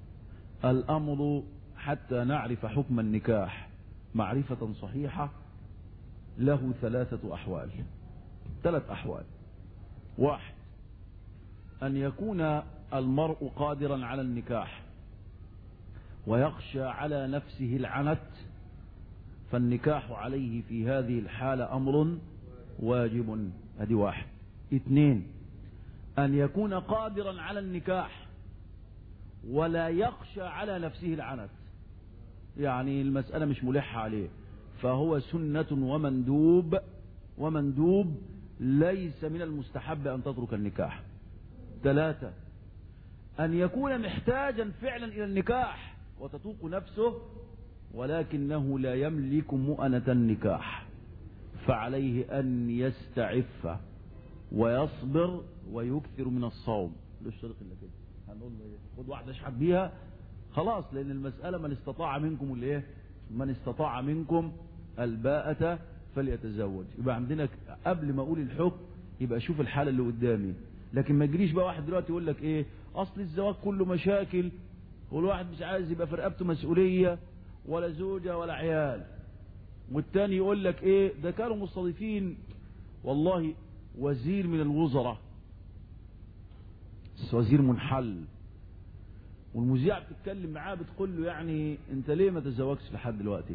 الأمر حتى نعرف حكم النكاح معرفة صحيحة له ثلاثة أحوال، ثلاث أحوال. واحد، أن يكون المرء قادرا على النكاح ويخشى على نفسه العنت، فالنكاح عليه في هذه الحالة أمر واجب. هذه واحد. اثنين، أن يكون قادرا على النكاح ولا يخشى على نفسه العنت، يعني المسألة مش ملحة عليه، فهو سنة ومندوب، ومندوب ليس من المستحب أن تترك النكاح. ثلاثة، أن يكون محتاجا فعلا إلى النكاح وتطوق نفسه ولكنه لا يملك مؤنة النكاح، فعليه أن يستعف ويصبر ويكثر من الصوم. ليش شرق إلا كده؟ هنقول خد واحدة اشحت بيها خلاص، لأن المسألة من استطاع منكم الايه؟ من استطاع منكم الباءة فليتزوج. يبقى عندنا قبل ما أقول الحكم يبقى شوف الحالة اللي قدامي، لكن ما يجريش بقى واحد دلوقتي يقول لك ايه اصل الزواج كله مشاكل والواحد مش عايز يبقى في رقبته مسؤولية ولا زوجة ولا عيال، والتاني يقول لك ايه ده كانوا مستضيفين والله وزير من الوزراء وزير منحل، والمذيعة بتتكلم معاه بتقول له يعني انت ليه ما تزوجش لحد دلوقتي؟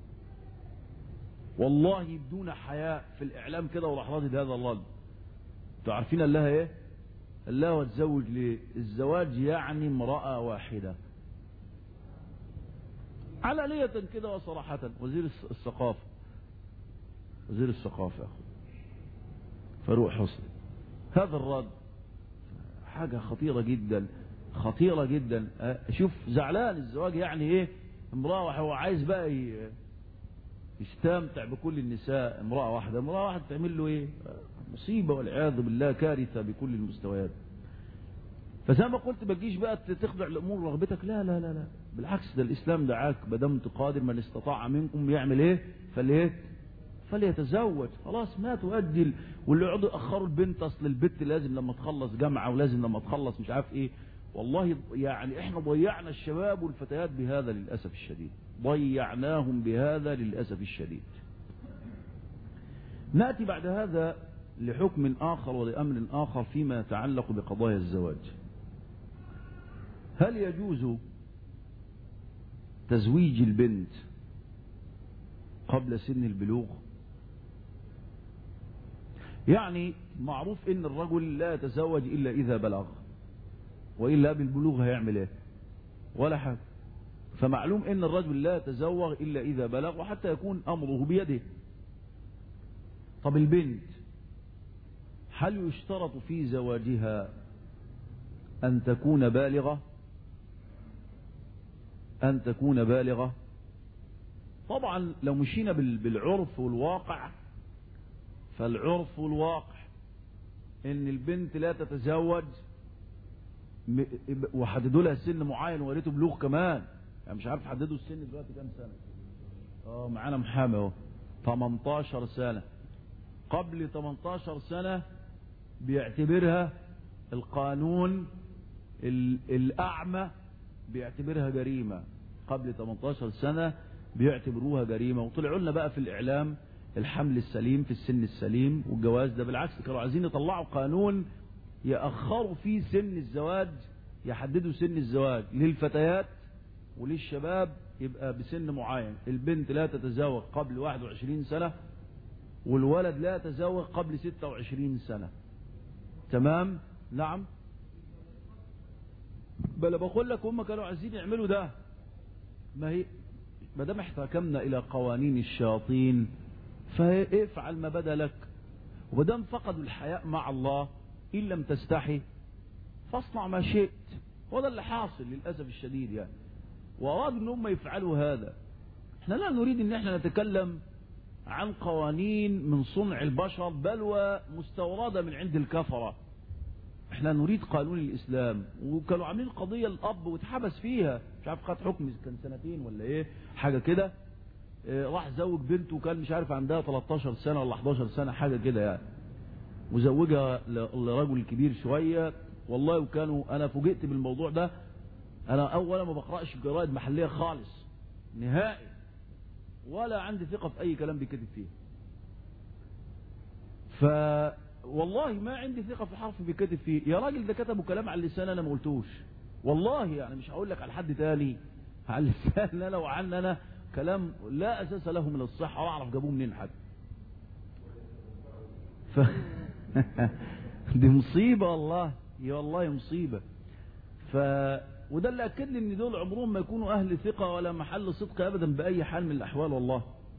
والله بدون حياء في الاعلام كده وراح راضي بهذا الرد. انتوا عارفين قال لها ايه؟ قال لها وتزوج ليه؟ الزواج يعني امرأة واحدة. علانية كده وصراحة. وزير الثقافة وزير الثقافة يا أخو فاروق حسني، هذا الرد حاجة خطيرة جدا خطيرة جدا. شوف زعلان الزواج يعني ايه، امرأة هو عايز بقى يستمتع بكل النساء، امرأة واحدة امرأة واحدة تعمل له ايه؟ مصيبة والعياذ بالله، كارثة بكل المستويات. فزي ما قلت ما تجيش بقى تخضع لأمور رغبتك، لا لا لا لا بالعكس، ده الإسلام دعاك ما دمت قادر، من استطاع منكم يعمل ايه فليه فليتزوج. خلاص ما تؤدي. واللي يقعدوا يأخروا البنت، اصل البنت لازم لما تخلص جامعة ولازم لما تخلص مش عارف ايه. والله يعني احنا ضيعنا الشباب والفتيات بهذا للأسف الشديد، ضيعناهم بهذا للأسف الشديد. نأتي بعد هذا لحكم آخر ولأمر آخر فيما يتعلق بقضايا الزواج. هل يجوز تزويج البنت قبل سن البلوغ؟ يعني معروف ان الرجل لا يتزوج الا اذا بلغ، والا بالبلوغ هيعمل ايه؟ ولا حاجه. فمعلوم ان الرجل لا يتزوج الا اذا بلغ، وحتى يكون امره بيده. طب البنت هل يشترط في زواجها ان تكون بالغه؟ ان تكون بالغه طبعا لو مشينا بالعرف والواقع، فالعرف والواقع ان البنت لا تتزوج وحددوا لها سن معين وريته بلوغ كمان، يعني مش عارف حددوا السن دلوقتي كام سنه. اه معانا محامي اهو تمنتاشر سنه. قبل تمنتاشر سنه بيعتبرها القانون الاعمى بيعتبرها جريمه، قبل تمنتاشر سنه بيعتبروها جريمه. وطلعوا لنا بقى في الاعلام الحمل السليم في السن السليم، والجواز ده بالعكس كانوا عايزين يطلعوا قانون يأخروا فيه سن الزواج، يحددوا سن الزواج للفتيات وللشباب يبقى بسن معين. البنت لا تتزوج قبل واحد وعشرين سنة، والولد لا يتزوج قبل ستة وعشرين سنة. تمام؟ نعم. بل بقول لك هم كانوا عايزين يعملوا ده. ما هي ما دام احتكمنا الى قوانين الشياطين فافعل ما بدا لك. ومادام فقدوا الحياء مع الله ان لم تستحي فاصنع ما شئت. وده اللي حاصل للاسف الشديد يعني. وارادوا ان هم يفعلوا هذا. احنا لا نريد ان احنا نتكلم عن قوانين من صنع البشر بل ومستورده من عند الكفره. احنا نريد قانون الاسلام. وكانوا عاملين قضيه الاب واتحبس فيها، مش عارف خد حكم كان سنتين ولا ايه حاجه كده. اه راح زوج بنته وكان مش عارف عندها تلتاشر سنه ولا حداشر سنه حاجه كده يعني، وزوجها لرجل كبير شويه. والله وكانوا انا فوجئت بالموضوع ده. انا اولا ما بقراش جرائد محليه خالص نهائي، ولا عندي ثقه في اي كلام بيكتب فيه. ف والله ما عندي ثقة في حرف بيكتب فيه. يا راجل ده كتبوا كلام على اللسان انا ما قلتوش والله، يعني مش هقول لك على حد تاني، على اللسان انا وعن انا كلام لا اساس له من الصحة ولا اعرف جابوه منين حد. ف... دي مصيبة والله، يا والله مصيبة. ف وده اللي اكد لي ان دول عمرهم ما يكونوا اهل ثقة ولا محل صدق ابدا باي حال من الاحوال والله.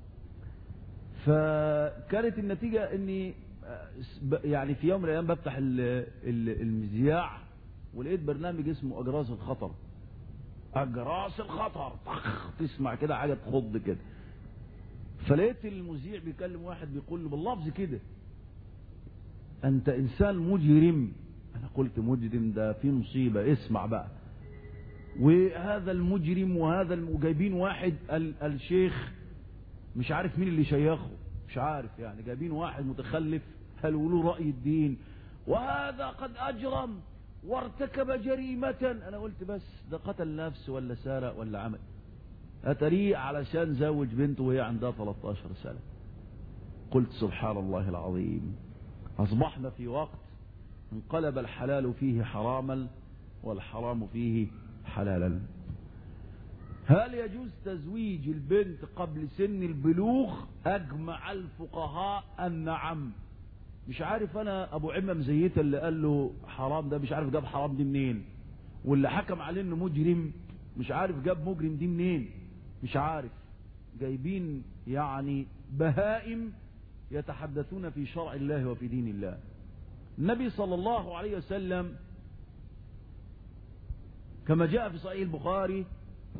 فكانت النتيجة اني يعني في يوم من الايام بفتح المذياع ولقيت برنامج اسمه اجراس الخطر. اجراس الخطر طخ تسمع كده حاجه تخض كده. فلقيت المذيع بيكلم واحد بيقول له باللفظ كده انت انسان مجرم. انا قلت مجرم ده في مصيبه، اسمع بقى. وهذا المجرم وهذا جايبين واحد الشيخ مش عارف مين اللي شيخه، مش عارف يعني، جايبين واحد متخلف هل له رأي الدين، وهذا قد أجرم وارتكب جريمة. أنا قلت بس ده قتل نفس ولا سارق ولا عمل، أتريق علشان زوج بنته وهي عندها تلتاشر سنة. قلت سبحان الله العظيم، أصبحنا في وقت انقلب الحلال فيه حراما والحرام فيه حلالا. هل يجوز تزويج البنت قبل سن البلوغ؟ أجمع الفقهاء أن نعم. مش عارف أنا أبو عمة مزيتة اللي قال له حرام ده مش عارف جاب حرام دي منين، واللي حكم عليه إنه مجرم مش عارف جاب مجرم دي منين. مش عارف، جايبين يعني بهائم يتحدثون في شرع الله وفي دين الله. النبي صلى الله عليه وسلم كما جاء في صحيح البخاري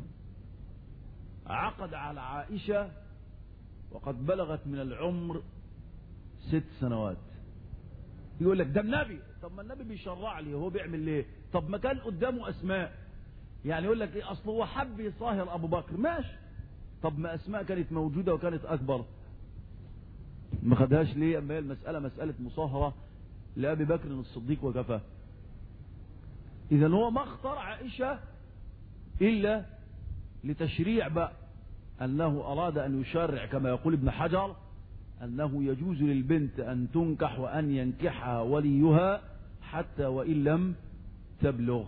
عقد على عائشة وقد بلغت من العمر ست سنوات. يقول لك ده النبي، طب ما النبي بيشرع لي، هو بيعمل ليه؟ طب ما كان قدامه أسماء، يعني يقول لك ايه، اصل هو حب يصاهر ابو بكر، ماشي، طب ما اسماء كانت موجوده وكانت اكبر، ما خدهاش ليه؟ اما هي المساله مساله مصاهره لابي بكر الصديق وكفى. اذا هو ما اختار عائشه الا لتشريع بقى، انه اراد ان يشرع كما يقول ابن حجر انه يجوز للبنت ان تنكح وان ينكحها وليها حتى وان لم تبلغ،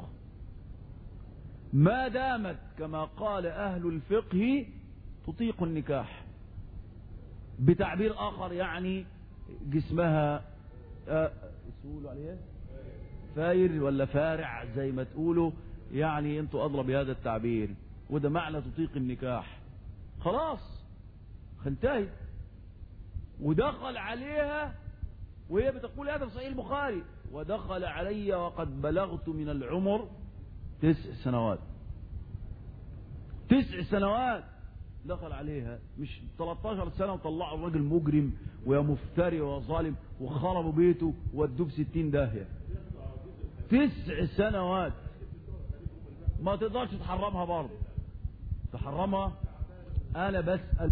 ما دامت كما قال أهل الفقه تطيق النكاح. بتعبير آخر يعني جسمها آه يقولوا عليه فاير ولا فارع زي ما تقولوا، يعني انتوا أضرب بهذا التعبير، وده معنى تطيق النكاح. خلاص انتهت. ودخل عليها وهي بتقول هذا في صحيح البخاري، ودخل علي وقد بلغت من العمر تسع سنوات. تسع سنوات دخل عليها، مش ثلاثة عشر سنة وطلعوا الراجل مجرم ويا مفتري وظالم وخربوا بيته وادوه بستين داهية. تسع سنوات ما تقدرش تحرمها برضه، تحرمها. انا بسأل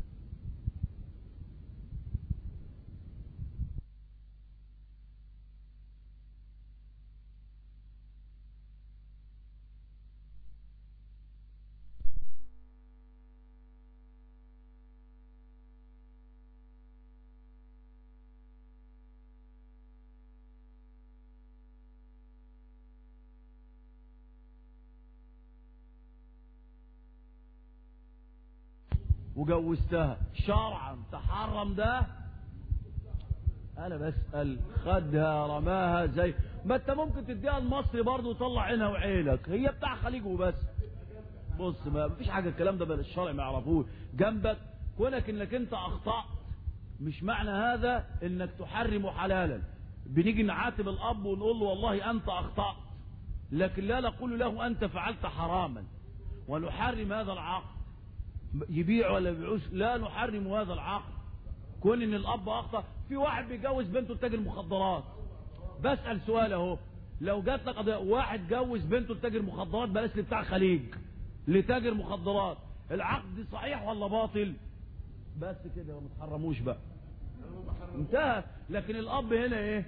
وجوزتها شرعا تحرم ده؟ انا بسأل. خدها رماها زي ما انت ممكن تديها المصري برضه وطلع عينها وعينك، هي بتاع خليج وبس. بص ما فيش حاجه الكلام ده بل الشرع ما يعرفوش. جنبك كونك انك انت اخطأت مش معنى هذا انك تحرم حلالا. بنيجي نعاتب الاب ونقول له والله انت اخطأت، لكن لا نقول له انت فعلت حراما ونحرم هذا العقد. يبيع ولا يبيعوش، لا نحرم هذا العقد. كون ان الاب اخطأ، في واحد بيجوز بنته لتاجر مخدرات. بسأل سؤال اهو، لو جات لك قضيه واحد جوز بنته لتاجر مخدرات، بلاش لبتاع خليج، لتاجر مخدرات، العقد صحيح ولا باطل؟ بس كده ما تحرموش بقى، انتهى. لكن الاب هنا ايه؟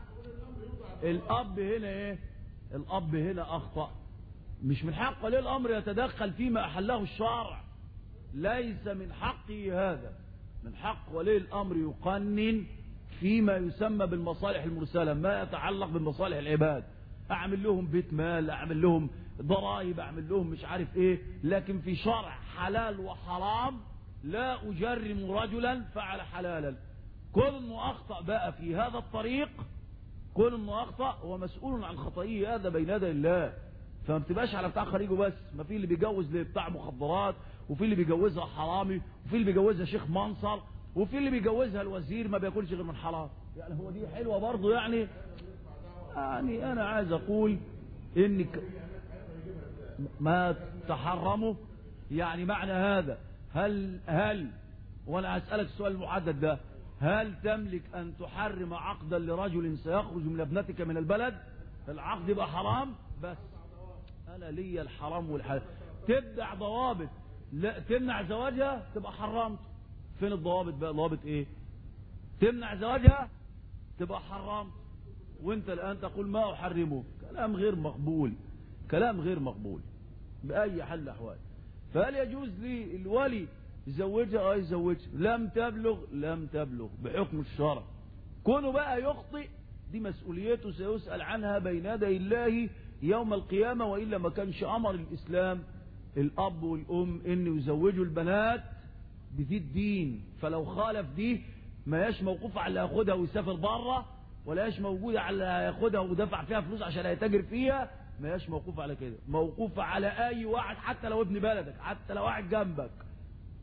الاب هنا ايه؟ الاب هنا اخطأ، مش من حق ولي الامر يتدخل فيما احله الشرع، ليس من حقه هذا. من حق ولي الامر يقنن فيما يسمى بالمصالح المرسله، ما يتعلق بمصالح العباد. اعمل لهم بيت مال، اعمل لهم ضرائب، اعمل لهم مش عارف ايه، لكن في شرع حلال وحرام لا اجرم رجلا فعل حلالا. كل انه اخطأ بقى في هذا الطريق، كل انه اخطأ هو مسؤول عن خطئه هذا بين يدي الله. فما بتبقاش على بتاع خليجه بس، ما في اللي بيجوز لبتاع مخدرات، وفي اللي بيجوزها حرامي، وفي اللي بيجوزها شيخ منصر، وفي اللي بيجوزها الوزير ما بياكلش غير من حرام. يعني هو دي حلوه برضه يعني؟ يعني انا عايز اقول انك ما تحرموا. يعني معنى هذا هل هل وانا اسالك السؤال المحدد ده، هل تملك ان تحرم عقدا لرجل سيخرج من ابنتك من البلد؟ العقد يبقى حرام. بس انا ليا الحرام والحلال. تبدع ضوابط لا تمنع زواجها تبقى حرمت. فين الضوابط بقى؟ ضوابط ايه؟ تمنع زواجها تبقى حرمت، وانت الان تقول ما احرمه. كلام غير مقبول، كلام غير مقبول باي حال الاحوال. فهل يجوز لي الولي يزوجها؟ اه يزوجها. لم تبلغ لم تبلغ بحكم الشرع. كونه بقى يخطئ دي مسؤوليته سيسأل عنها بين يدي الله يوم القيامة، وإلا ما كانش أمر الإسلام الأب والأم إن يزوجوا البنات بذي الدين. فلو خالف دي ما ياش موقوف على ياخدها ويسافر بره، ولا ياش موجودة على ياخدها ودفع فيها فلوس عشان يتاجر فيها، ما ياش موقوف على كده. موقوف على أي واحد حتى لو ابن بلدك، حتى لو واحد جنبك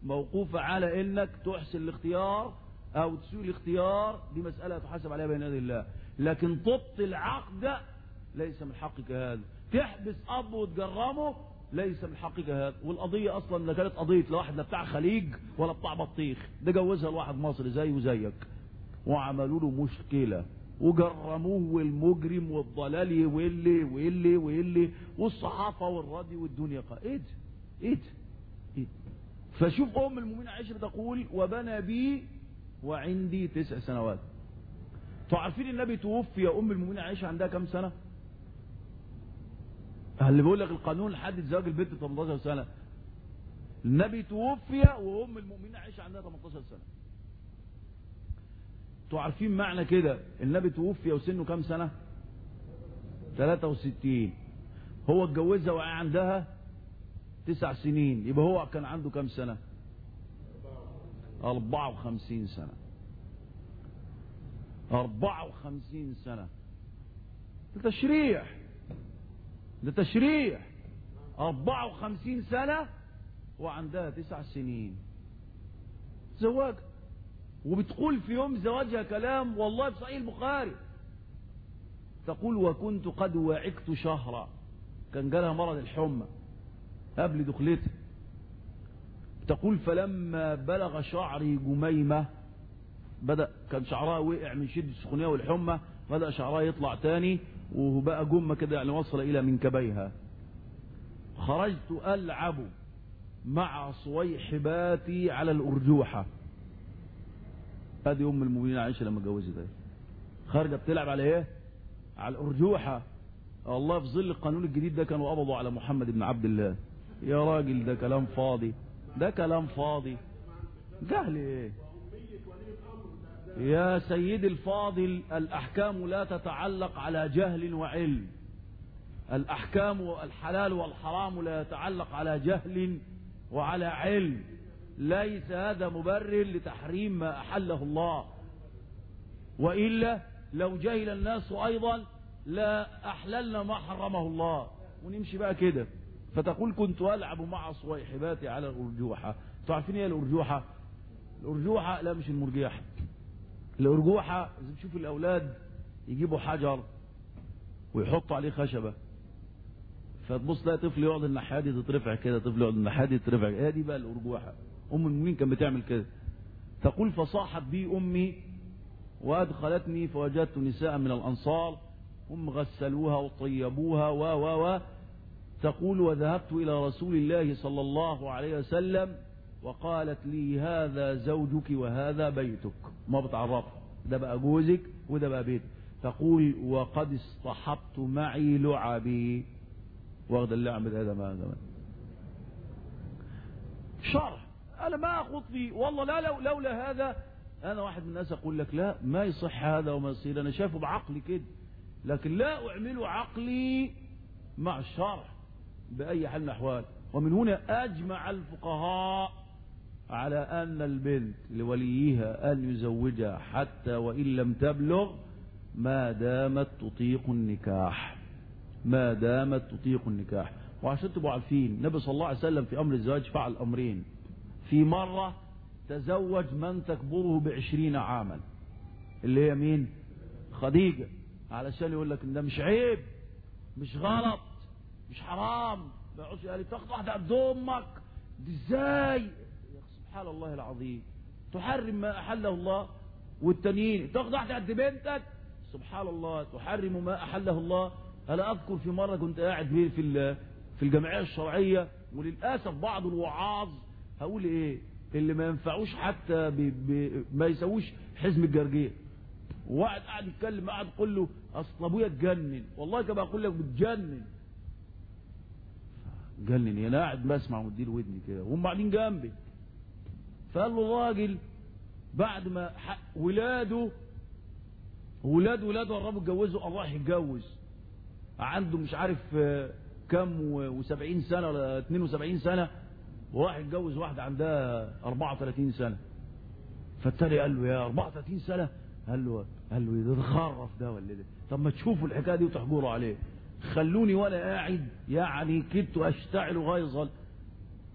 موقوفة على انك تحسن الاختيار او تسوء الاختيار، دي مسألة تحاسب عليها بين يدي الله. لكن تبطل عقد ليس من حقك هذا، تحبس اب وتجرمه ليس من حقك هذا. والقضية اصلا لا كانت قضية لواحد لا بتاع خليج ولا بتاع بطيخ، ده جوزها لواحد مصري زي وزيك وعملوا له مشكلة وجرموه، والمجرم والضلالي واللي واللي واللي والصحافة والراديو والدنيا قا ايه ده ايه ده ايه. فشوف ام المؤمنين عائشة بتقول وبنى بي وعندي تسع سنوات. تعرفين النبي توفي ام المؤمنين عائشة عندها كم سنة؟ اللي بيقول لك القانون لحد زواج البنت ثمانية عشر سنة، النبي توفي وام المؤمنين عائشة عندها ثمانية عشر سنة. تعرفين معنى كده النبي توفي وسنه كم سنة؟ ثلاثة وستين. هو اتجوزها وهي عندها تسع سنين، يبقى هو كان عنده كم سنة؟ أربعة وخمسين سنة. أربعة وخمسين سنة. ده تشريح، ده تشريح. أربعة وخمسين سنة وعندها تسع سنين زواج. وبتقول في يوم زواجها كلام والله في صحيح البخاري، تقول وكنت قد وعكت شهرا، كان جالها مرض الحمى قبل دخلتها. تقول فلما بلغ شعري جميمة، بدأ كان شعرها وقع من شدة السخونية والحمى، بدأ شعرها يطلع تاني وبقى جمة كده يعني وصل إلى منكبيها. خرجت ألعب مع صويحباتي على الأرجوحة. هذه أم المؤمنين عائشة لما اتجوزت اهي، خارجة بتلعب على إيه؟ على الأرجوحة. الله في ظل القانون الجديد ده كانوا قبضوا على محمد بن عبد الله. يا راجل ده كلام فاضي، ده كلام فاضي. جهل ايه يا سيدي الفاضل؟ الأحكام لا تتعلق على جهل وعلم. الأحكام والحلال والحرام لا يتعلق على جهل وعلى علم. ليس هذا مبرر لتحريم ما أحله الله، وإلا لو جهل الناس أيضا لا أحللنا ما حرمه الله ونمشي بقى كده. فتقول كنت ألعب مع صويحباتي على الأرجوحة. تعرفين ايه الأرجوحة؟ الأرجوحة لا مش المرجيحة. الأرجوحة بتشوف الأولاد يجيبوا حجر ويحطوا عليه خشبة، فتبص تلاقي طفل يقعد الناحية دي تترفع كده، طفل يقعد الناحية دي تترفع كده. هي دي بقى الأرجوحة. أم المؤمنين كانت بتعمل كده. تقول فصاحت بي أمي وأدخلتني فوجدت نساء من الأنصار هم غسلوها وطيبوها و و و تقول وذهبت إلى رسول الله صلى الله عليه وسلم وقالت لي هذا زوجك وهذا بيتك. ما بتعرفها، ده بقى جوزك وده بقى بيتك. تقول وقد اصطحبت معي لعبي، واخد اللعب ده ده ما كمان شرح. انا ما اخوض فيه والله، لا لو لولا هذا انا واحد من الناس اقول لك لا ما يصح هذا وما يصير، انا شايفه بعقلي كده، لكن لا اعمله عقلي مع الشرع باي حال من الاحوال. ومن هنا اجمع الفقهاء على ان البنت لوليها ان يزوجها حتى وان لم تبلغ ما دامت تطيق النكاح، ما دامت تطيق النكاح. وعشان تبقوا عارفين النبي صلى الله عليه وسلم في امر الزواج فعل امرين. في مرة تزوج من تكبره بعشرين عاما، اللي هي مين؟ خديجة، علشان يقول لك ان ده مش عيب، مش غلط، مش حرام. ما يقولش قال تاخد واحدة قد امك دي ازاي؟ سبحان الله العظيم، تحرم ما احله الله. والتانيين تاخد واحدة قد بنتك، سبحان الله، تحرم ما احله الله. انا اذكر في مرة كنت قاعد في في الجمعية الشرعية، وللاسف بعض الوعاظ هقول ايه اللي ما ينفعوش حتى بي بي ما يسووش حزم الجرجير، وواحد قاعد يتكلم قاعد يقول له اصل ابويا اتجنن، والله كما اقول لك بتجنن جنن. انا قاعد بسمع ومديله ودني كده وهم قاعدين جنبي. فقال له الراجل بعد ما ولاده ولاد ولاده قربوا يتجوزوا، قام راح يتجوز عنده مش عارف كم وسبعين سنه ولا اتنين وسبعين سنه، وراح يتجوز واحده عندها اربعة وثلاثين سنه. فالتاني قال له يا اربعة وثلاثين سنه؟ قال له قال له ده خرف ده ولا ده؟ طب ما تشوفوا الحكايه دي وتحجروا عليه، خلوني وانا قاعد يعني كدت اشتعل غيظا.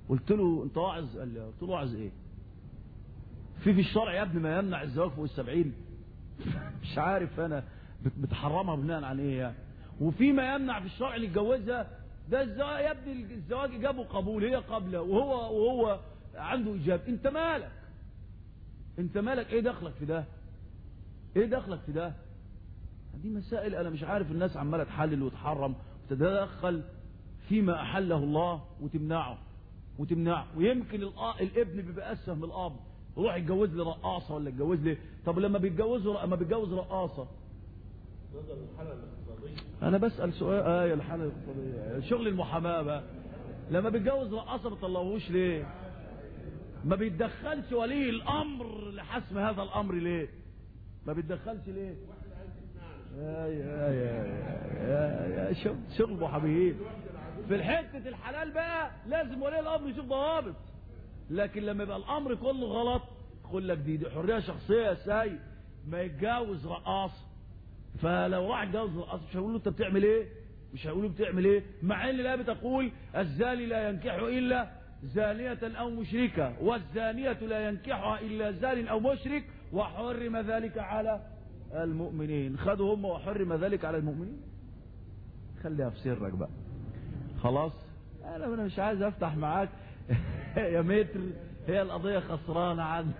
قلت له انت واعظ؟ قال لي قلت له واعظ ايه؟ في في الشرع يا ابني ما يمنع الزواج فوق السبعين؟ مش عارف انا بتحرمها بناء عن ايه يعني. وفي ما يمنع في الشرع اللي يتجوزها ده الزواج يا ابني، الزواج اجابه وقبول، هي قابله وهو وهو عنده اجابه. انت مالك؟ انت مالك؟ ايه دخلك في ده؟ ايه دخلك في ده؟ دي مسائل انا مش عارف الناس عماله تحلل وتحرم وتتدخل فيما احله الله وتمنعه وتمنعه. ويمكن الابن بيبقى اسهل من الاب، يروح يتجوز لي رقاصه ولا يتجوز لي. طب لما بيتجوزوا لما بيتجوز رقاصه نظر الحاله الاقتصاديه. انا بسال سؤال. اه الحاله الاقتصاديه شغل المحاماه بقى. لما بيتجوز رقاصه ما بيطلعوهوش ليه؟ ما بيتدخلش ولي الامر لحسم هذا الامر ليه؟ ما بيتدخلش ليه؟ يا يا يا يا يا شغل شغل محاميين. في الحته الحلال بقى لازم ولي الامر يشوف ضوابط. لكن لما يبقى الامر كله غلط يقول لك دي, دي حريه شخصيه يا سيد، ما يتجوز رقاصه. فلو راح يتجوز رقاصه مش هيقول له انت بتعمل ايه؟ مش هيقول له بتعمل ايه؟ مع ان لا بتقول الزاني لا ينكح الا زانيه او مشركه، والزانيه لا ينكحها الا زان او مشرك، وحرم ذلك على المؤمنين. خدوا هم وحرم ذلك على المؤمنين. خليها في سرك بقى خلاص. انا انا مش عايز افتح معاك يا متر، هي القضيه خسرانه عنك.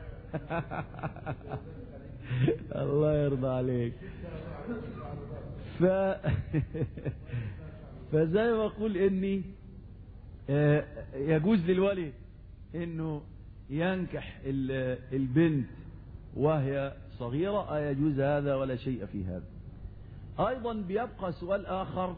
الله يرضى عليك. ف فزي ما اقول اني يجوز للولي انه ينكح البنت وهي صغيرة، يجوز هذا ولا شيء في هذا. ايضا بيبقى سؤال اخر.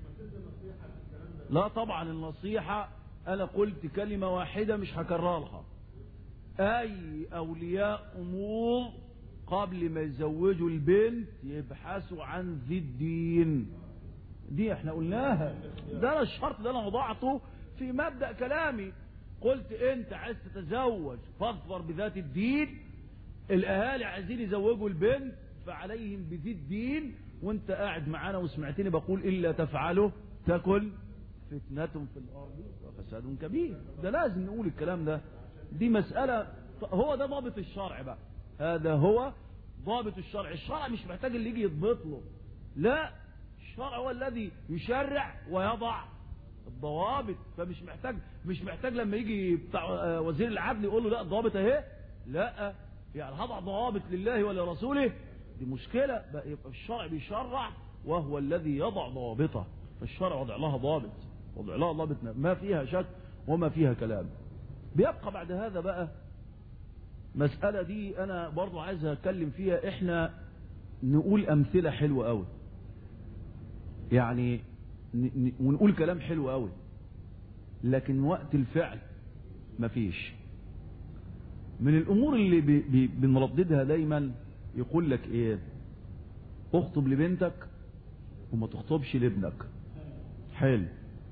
لا طبعا النصيحة انا قلت كلمة واحدة مش هكررها. اي اولياء امور قبل ما يزوجوا البنت يبحثوا عن ذي الدين. دي احنا قلناها، ده انا الشرط ده انا وضعته في مبدأ كلامي. قلت انت عايز تتزوج فاظفر بذات الدين. الاهالي عايزين يزوجوا البنت فعليهم بذي الدين. وانت قاعد معانا وسمعتني بقول الا تفعله تكن فتنة في الارض وفساد كبير. ده لازم نقول الكلام ده. دي مسألة، هو ده ضابط الشرع بقى. هذا هو ضابط الشرع. الشرع مش محتاج اللي يجي يضبط له، لا، الشرع هو الذي يشرع ويضع الضوابط. فمش محتاج مش محتاج لما يجي بتاع وزير العدل يقول له لا الضوابط اهي، لا يعني هضع ضوابط لله ولرسوله. دي مشكلة بقى. يبقى الشرع بيشرع وهو الذي يضع ضوابطه. فالشرع وضع لها ضابط، وضع لها ضابط ما فيها شك وما فيها كلام. بيبقى بعد هذا بقى مسألة دي أنا برضو عايز أتكلم فيها. إحنا نقول أمثلة حلوة قوي يعني، ونقول كلام حلو قوي، لكن وقت الفعل مفيش. من الأمور اللي بي بي بنرددها دايما يقول لك إيه؟ اخطب لبنتك وما تخطبش لابنك. حلو.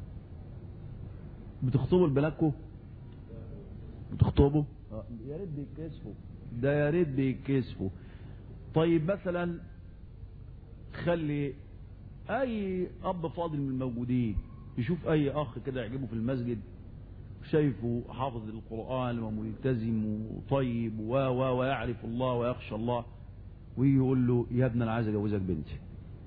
بتخطبوا لبناتكم؟ بتخطبوا؟ يا ريت بيتكسفوا، ده يا ريت بيتكسفوا. طيب مثلا خلي اي اب فاضل من الموجودين يشوف اي اخ كده يعجبه في المسجد، شايفه حافظ القرآن وملتزم وطيب و و ويعرف الله ويخشى الله، ويجي يقول له يا ابني انا عايز اجوزك بنتي.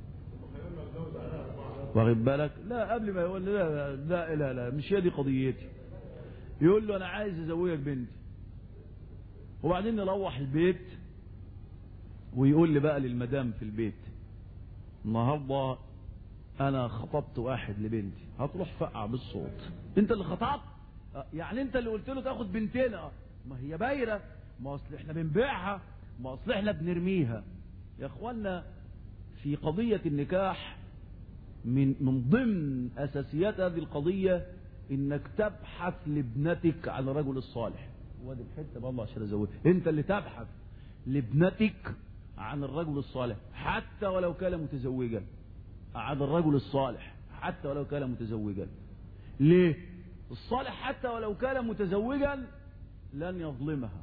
واخد بالك؟ لا قبل ما يقول لا لا لا لا مش هي دي قضيتي. يقول له انا عايز ازوجك بنتي، وبعدين نروح البيت ويقول لي بقى للمدام في البيت النهارده انا خطبت واحد لبنتي. هتروح فقع بالصوت. انت اللي خطبت؟ يعني انت اللي قلت له تاخد بنتنا؟ ما هي بايره، ما اصل احنا بنبيعها، ما اصل احنا بنرميها. يا اخوانا في قضيه النكاح من من ضمن اساسيات هذه القضيه انك تبحث لابنتك عن الرجل الصالح. وادي الحته والله عشان ازوجها. انت اللي تبحث لابنتك عن الرجل الصالح حتى ولو كان متزوجا، عن الرجل الصالح حتى ولو كان متزوجا. ليه؟ الصالح حتى ولو كان متزوجا لن يظلمها،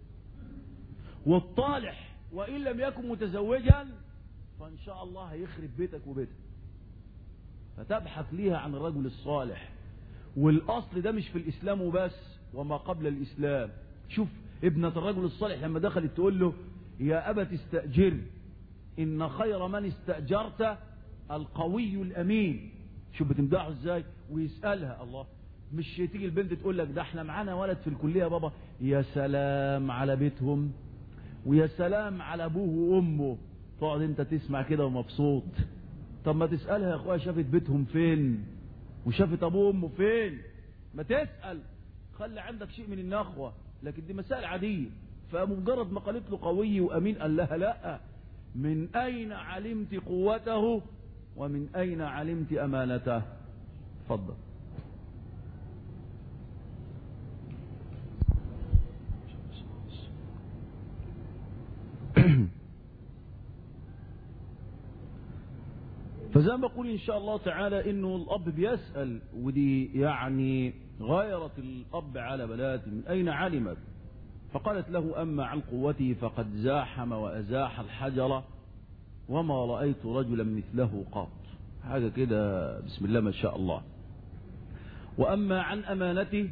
والطالح وإن لم يكن متزوجا فإن شاء الله هيخرب بيتك وبيتك. فتبحث ليها عن الرجل الصالح. والأصل ده مش في الإسلام وبس، وما قبل الإسلام. شوف ابنة الرجل الصالح لما دخلت تقول له يا أبت استأجر إن خير من استأجرت القوي الأمين. شوف بتمدحه ازاي، ويسألها الله. مش تيجي البنت تقول لك ده احنا معانا ولد في الكلية بابا، يا سلام على بيتهم ويا سلام على ابوه وامه، تقعد انت تسمع كده ومبسوط. طب ما تسألها يا اخويا شافت بيتهم فين وشافت ابوه وامه فين؟ ما تسأل، خلي عندك شيء من النخوة. لكن دي مسائل عادية. فمجرد ما قالت له قوي وامين قال لها لا، من اين علمت قوته ومن اين علمت امانته؟ اتفضل. فزي ما بقول إن شاء الله تعالى إنه الأب بيسأل، ودي يعني غيرت الأب على بناته من أين علمت؟ فقالت له أما عن قوته فقد زاحم وأزاح الحجر وما رأيت رجلا مثله قط. حاجة كده بسم الله ما شاء الله. وأما عن أمانته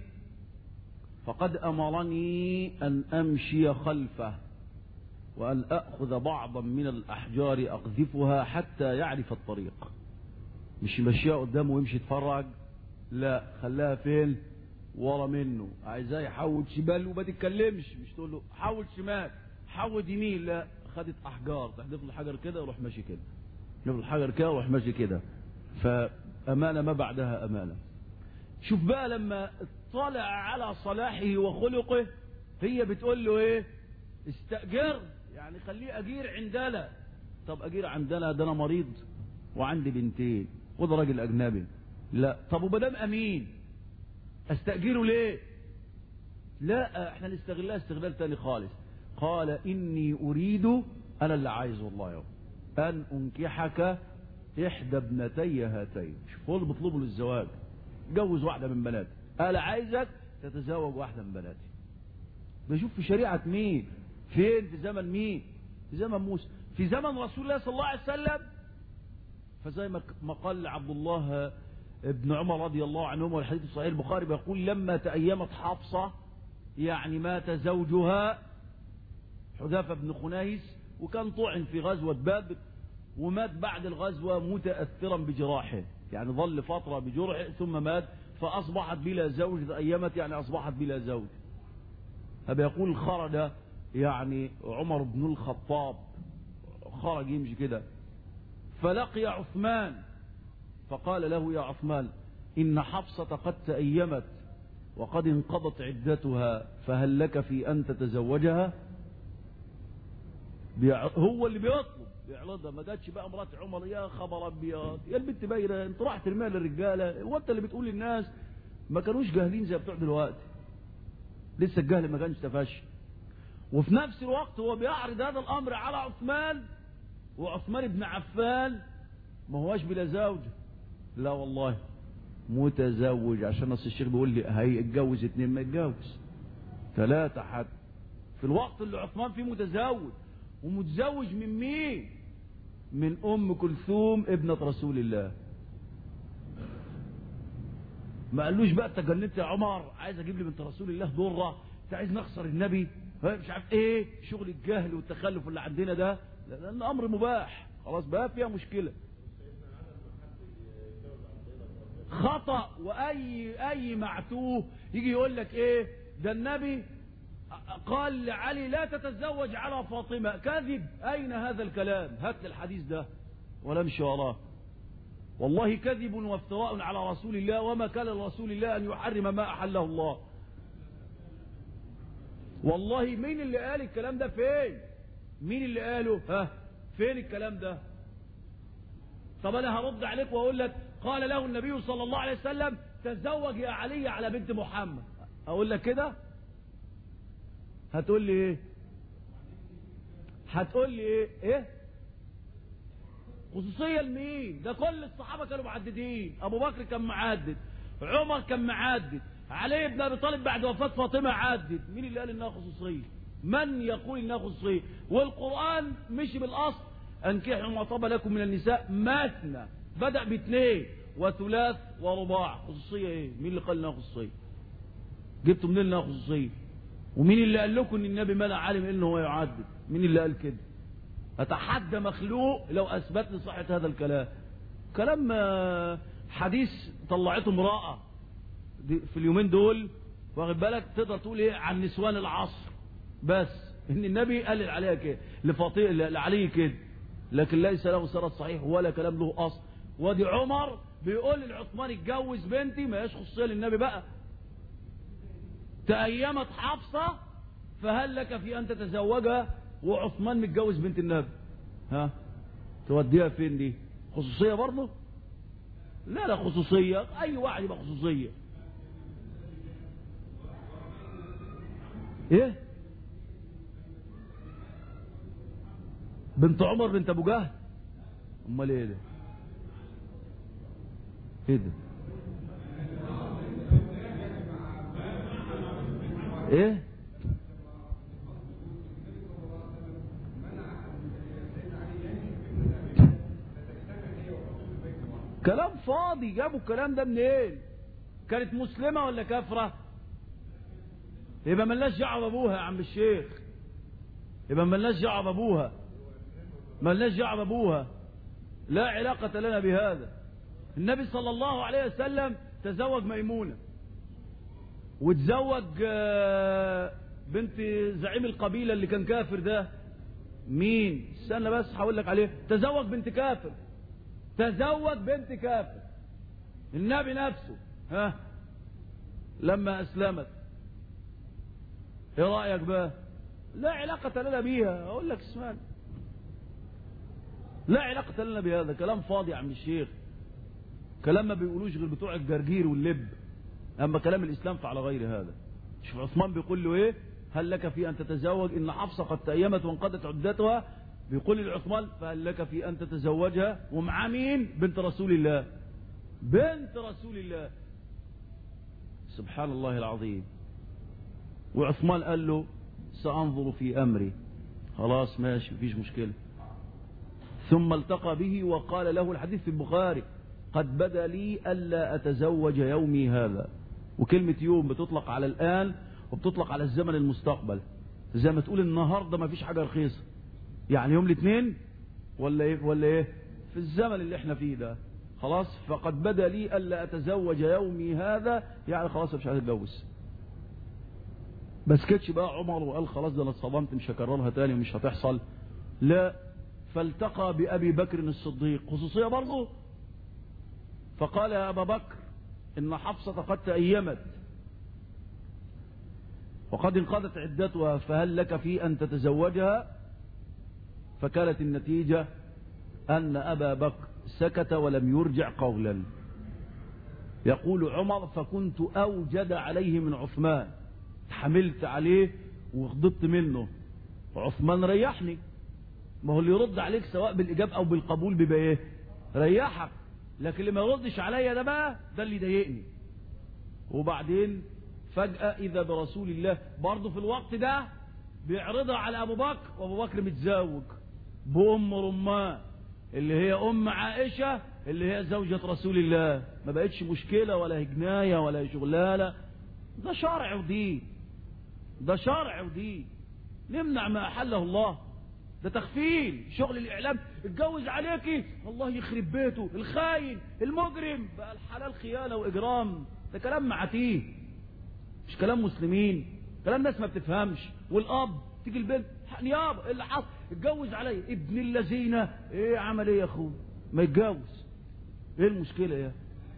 فقد أمرني أن أمشي خلفه وأن أخذ بعضا من الأحجار أقذفها حتى يعرف الطريق. مش يمشيها قدامه ويمشي يتفرج، لا، خلاها فين؟ ورا منه. عايزاه يحول شمال وما تتكلمش، مش تقول له حول شمال حول يمين، لا، خدت أحجار تحدف له حجر كده يروح ماشي كده، يحدف له حجر كده يروح ماشي كده. فأمانة ما بعدها أمانة. شوف بقى لما اطلع على صلاحه وخلقه، هي بتقول له ايه؟ استأجر، يعني خليه أجير عندنا. طب أجير عندنا؟ ده أنا مريض وعندي بنتين وده راجل أجنبي. لا. طب ومدام أمين أستأجره ليه؟ لا، احنا نستغلها استغلال تاني خالص. قال إني أريد، أنا اللي عايزه والله يوم أن أنكحك إحدى ابنتي هاتين. شوف هو اللي بطلبه للزواج، جوز واحدة من بناتي. أنا عايزك تتزوج واحدة من بناتي. بشوف في شريعة مين؟ فين؟ في زمن مين؟ في زمن موسى، في زمن رسول الله صلى الله عليه وسلم. فزي ما قال عبد الله ابن عمر رضي الله عنهما، والحديث الصحيح البخاري بيقول لما تأيمت حفصة، يعني مات زوجها حذافة بن خنيس، وكان طعن في غزوة بدر ومات بعد الغزوة متأثرا بجراحه، يعني ظل فترة بجرحه ثم مات، فأصبحت بلا زوج. تأيمت يعني أصبحت بلا زوج. فبيقول خرج يعني عمر بن الخطاب، خرج يمشي كده فلقي عثمان فقال له يا عثمان إن حفصة قد تأيمت وقد انقضت عدتها، فهل لك في أن تتزوجها؟ هو اللي بيطلب بيعرضها. ما جاتش بقى مرات عمر يا خبر ابيض يا البنت باينه انت راح ترميها للرجاله، وانت اللي بتقول للناس ما كانوش جاهلين زي بتوع دلوقتي، لسه الجهل ما كانش تفشى. وفي نفس الوقت هو بيعرض هذا الامر على عثمان، وعثمان بن عفان ما هواش بلا زوج، لا والله متزوج. عشان نص الشيخ بيقول لي هيتجوز اتنين، ما يتجوز ثلاثة حتى، في الوقت اللي عثمان فيه متزوج. ومتزوج من مين؟ من ام كلثوم ابنة رسول الله. ما قالوش بقى انت جننت يا عمر، عايز اجيب لي بنت رسول الله ضره، انت عايز نخسر النبي، مش عارف ايه شغل الجهل والتخلف اللي عندنا ده، لان امر مباح خلاص بقى فيها مشكله. خطأ. واي اي معتوه يجي يقول لك ايه ده النبي قال لعلي لا تتزوج على فاطمة، كذب. اين هذا الكلام؟ هات لي الحديث ده ولا امشي وراه. والله كذب وافتراء على رسول الله، وما كان لرسول الله ان يحرم ما احله الله. والله مين اللي قال الكلام ده؟ فين؟ مين اللي قاله؟ ها فين الكلام ده؟ طب انا هرد عليك واقول لك قال له النبي صلى الله عليه وسلم تزوج يا علي على بنت محمد، اقول لك كده؟ هتقول لي ايه؟ هتقول لي ايه؟ ايه خصوصيه لمين؟ ده كل الصحابه كانوا معددين، ابو بكر كان معدد، عمر كان معدد، علي بن ابي طالب بعد وفاه فاطمه عدد. مين اللي قال انها خصوصيه؟ من يقول انها خصوصيه؟ والقران مشي بالاصل انكحوا ما طاب لكم من النساء مثنى، بدا باثنين وثلاث ورباع. خصوصية ايه؟ مين اللي قال انها خصوصية؟ جبتوا منين انها خصوصية؟ ومين اللي قال لكم ان النبي ما لا عالم انه هو يعدد؟ مين اللي قال كده؟ اتحدى مخلوق لو اثبت لي صحة هذا الكلام. كلام حديث طلعته امرأة في اليومين دول، واخد بالك؟ تقدر تقول ايه عن نسوان العصر بس ان النبي قال عليها كده لفاطمه لعلي كده، لكن ليس له سند صحيح ولا كلام له اصل. وادي عمر بيقول لعثمان اتجوز بنتي، ما هيش خصوصيه للنبي بقى. تأيمت حفصه فهل لك في ان تتزوجها وعثمان متجوز بنت النبي؟ ها توديها فين دي؟ خصوصيه برضه؟ لا لا خصوصيه، اي واحد يبقى خصوصيه. ايه؟ بنت عمر بنت ابو جهل؟ امال ايه ده؟ ايه ده؟ ايه؟ كلام فاضي. جابوا الكلام ده منين؟ إيه؟ كانت مسلمة ولا كافرة؟ يبقى ملناش دعوه بابوها يا عم الشيخ، يبقى ملناش دعوه بابوها، ملناش دعوه بابوها، لا علاقة لنا بهذا. النبي صلى الله عليه وسلم تزوج ميمونة، وتزوج بنت زعيم القبيلة اللي كان كافر ده مين؟ استنى بس هقول لك عليه. تزوج بنت كافر، تزوج بنت كافر. النبي نفسه ها لما اسلمت ايه رأيك بقى؟ لا علاقة لنا بيها. اقول لك اسمعني، لا علاقة لنا بهذا. كلام فاضي يا عم الشيخ، كلام ما بيقولوش غير بتوع الجرجير واللب. اما كلام الاسلام فعلى غير هذا. شوف عثمان بيقول له ايه؟ هل لك في ان تتزوج ان حفصة قد تأيمت وانقضت عدتها؟ بيقول لعثمان فهل لك في ان تتزوجها؟ ومعاه مين؟ بنت رسول الله، بنت رسول الله. سبحان الله العظيم. وعثمان قال له سأنظر في امري. خلاص ماشي مفيش مشكلة. ثم التقى به وقال له الحديث في البخاري قد بدا لي ألا أتزوج يومي هذا. وكلمة يوم بتطلق على الآن وبتطلق على الزمن المستقبل، زي ما تقول النهاردة ما فيش حاجة رخيصة، يعني يوم الاثنين ولا ايه ولا ايه في الزمن اللي احنا فيه ده. خلاص فقد بدا لي ألا أتزوج يومي هذا، يعني خلاص مش عايز اتجوز. بس كتش بقى عمر وقال خلاص ده انا اتصدمت مش هكررها تاني ومش هتحصل. لا، فالتقى بأبي بكر الصديق، خصوصية برضه. فقال يا أبا بكر إن حفصة قد تأيمت وقد انقضت عدتها فهل لك في أن تتزوجها؟ فكانت النتيجة أن أبا بكر سكت ولم يرجع قولا. يقول عمر فكنت أوجد عليه من عثمان، حملت عليه وغضبت منه، وعثمان ريحني. ما هو اللي يرد عليك سواء بالإجابة أو بالقبول بيبقى إيه؟ ريحك. لكن اللي ما يردش عليا ده بقى ده اللي يضايقني. وبعدين فجأة إذا برسول الله برضه في الوقت ده بيعرضها على أبو بكر، وأبو بكر متزوج بأم رمان اللي هي أم عائشة اللي هي زوجة رسول الله. ما بقتش مشكلة ولا هجناية ولا شغلانة، ده شرع ودين، ده شرع ودين. نمنع ما أحله الله، ده تخفيل شغل الإعلام. اتجوز عليكي الله يخرب بيته، الخاين المجرم بقى الحلال خيانة وإجرام. ده كلام معتيه، مش كلام مسلمين، كلام ناس ما بتفهمش. والأب تيجي البنت نيابة إيه اللي حصل؟ اتجوز علي ابن اللذينة. ايه عمل ايه يا اخوه؟ ما يتجوز، ايه المشكلة يا؟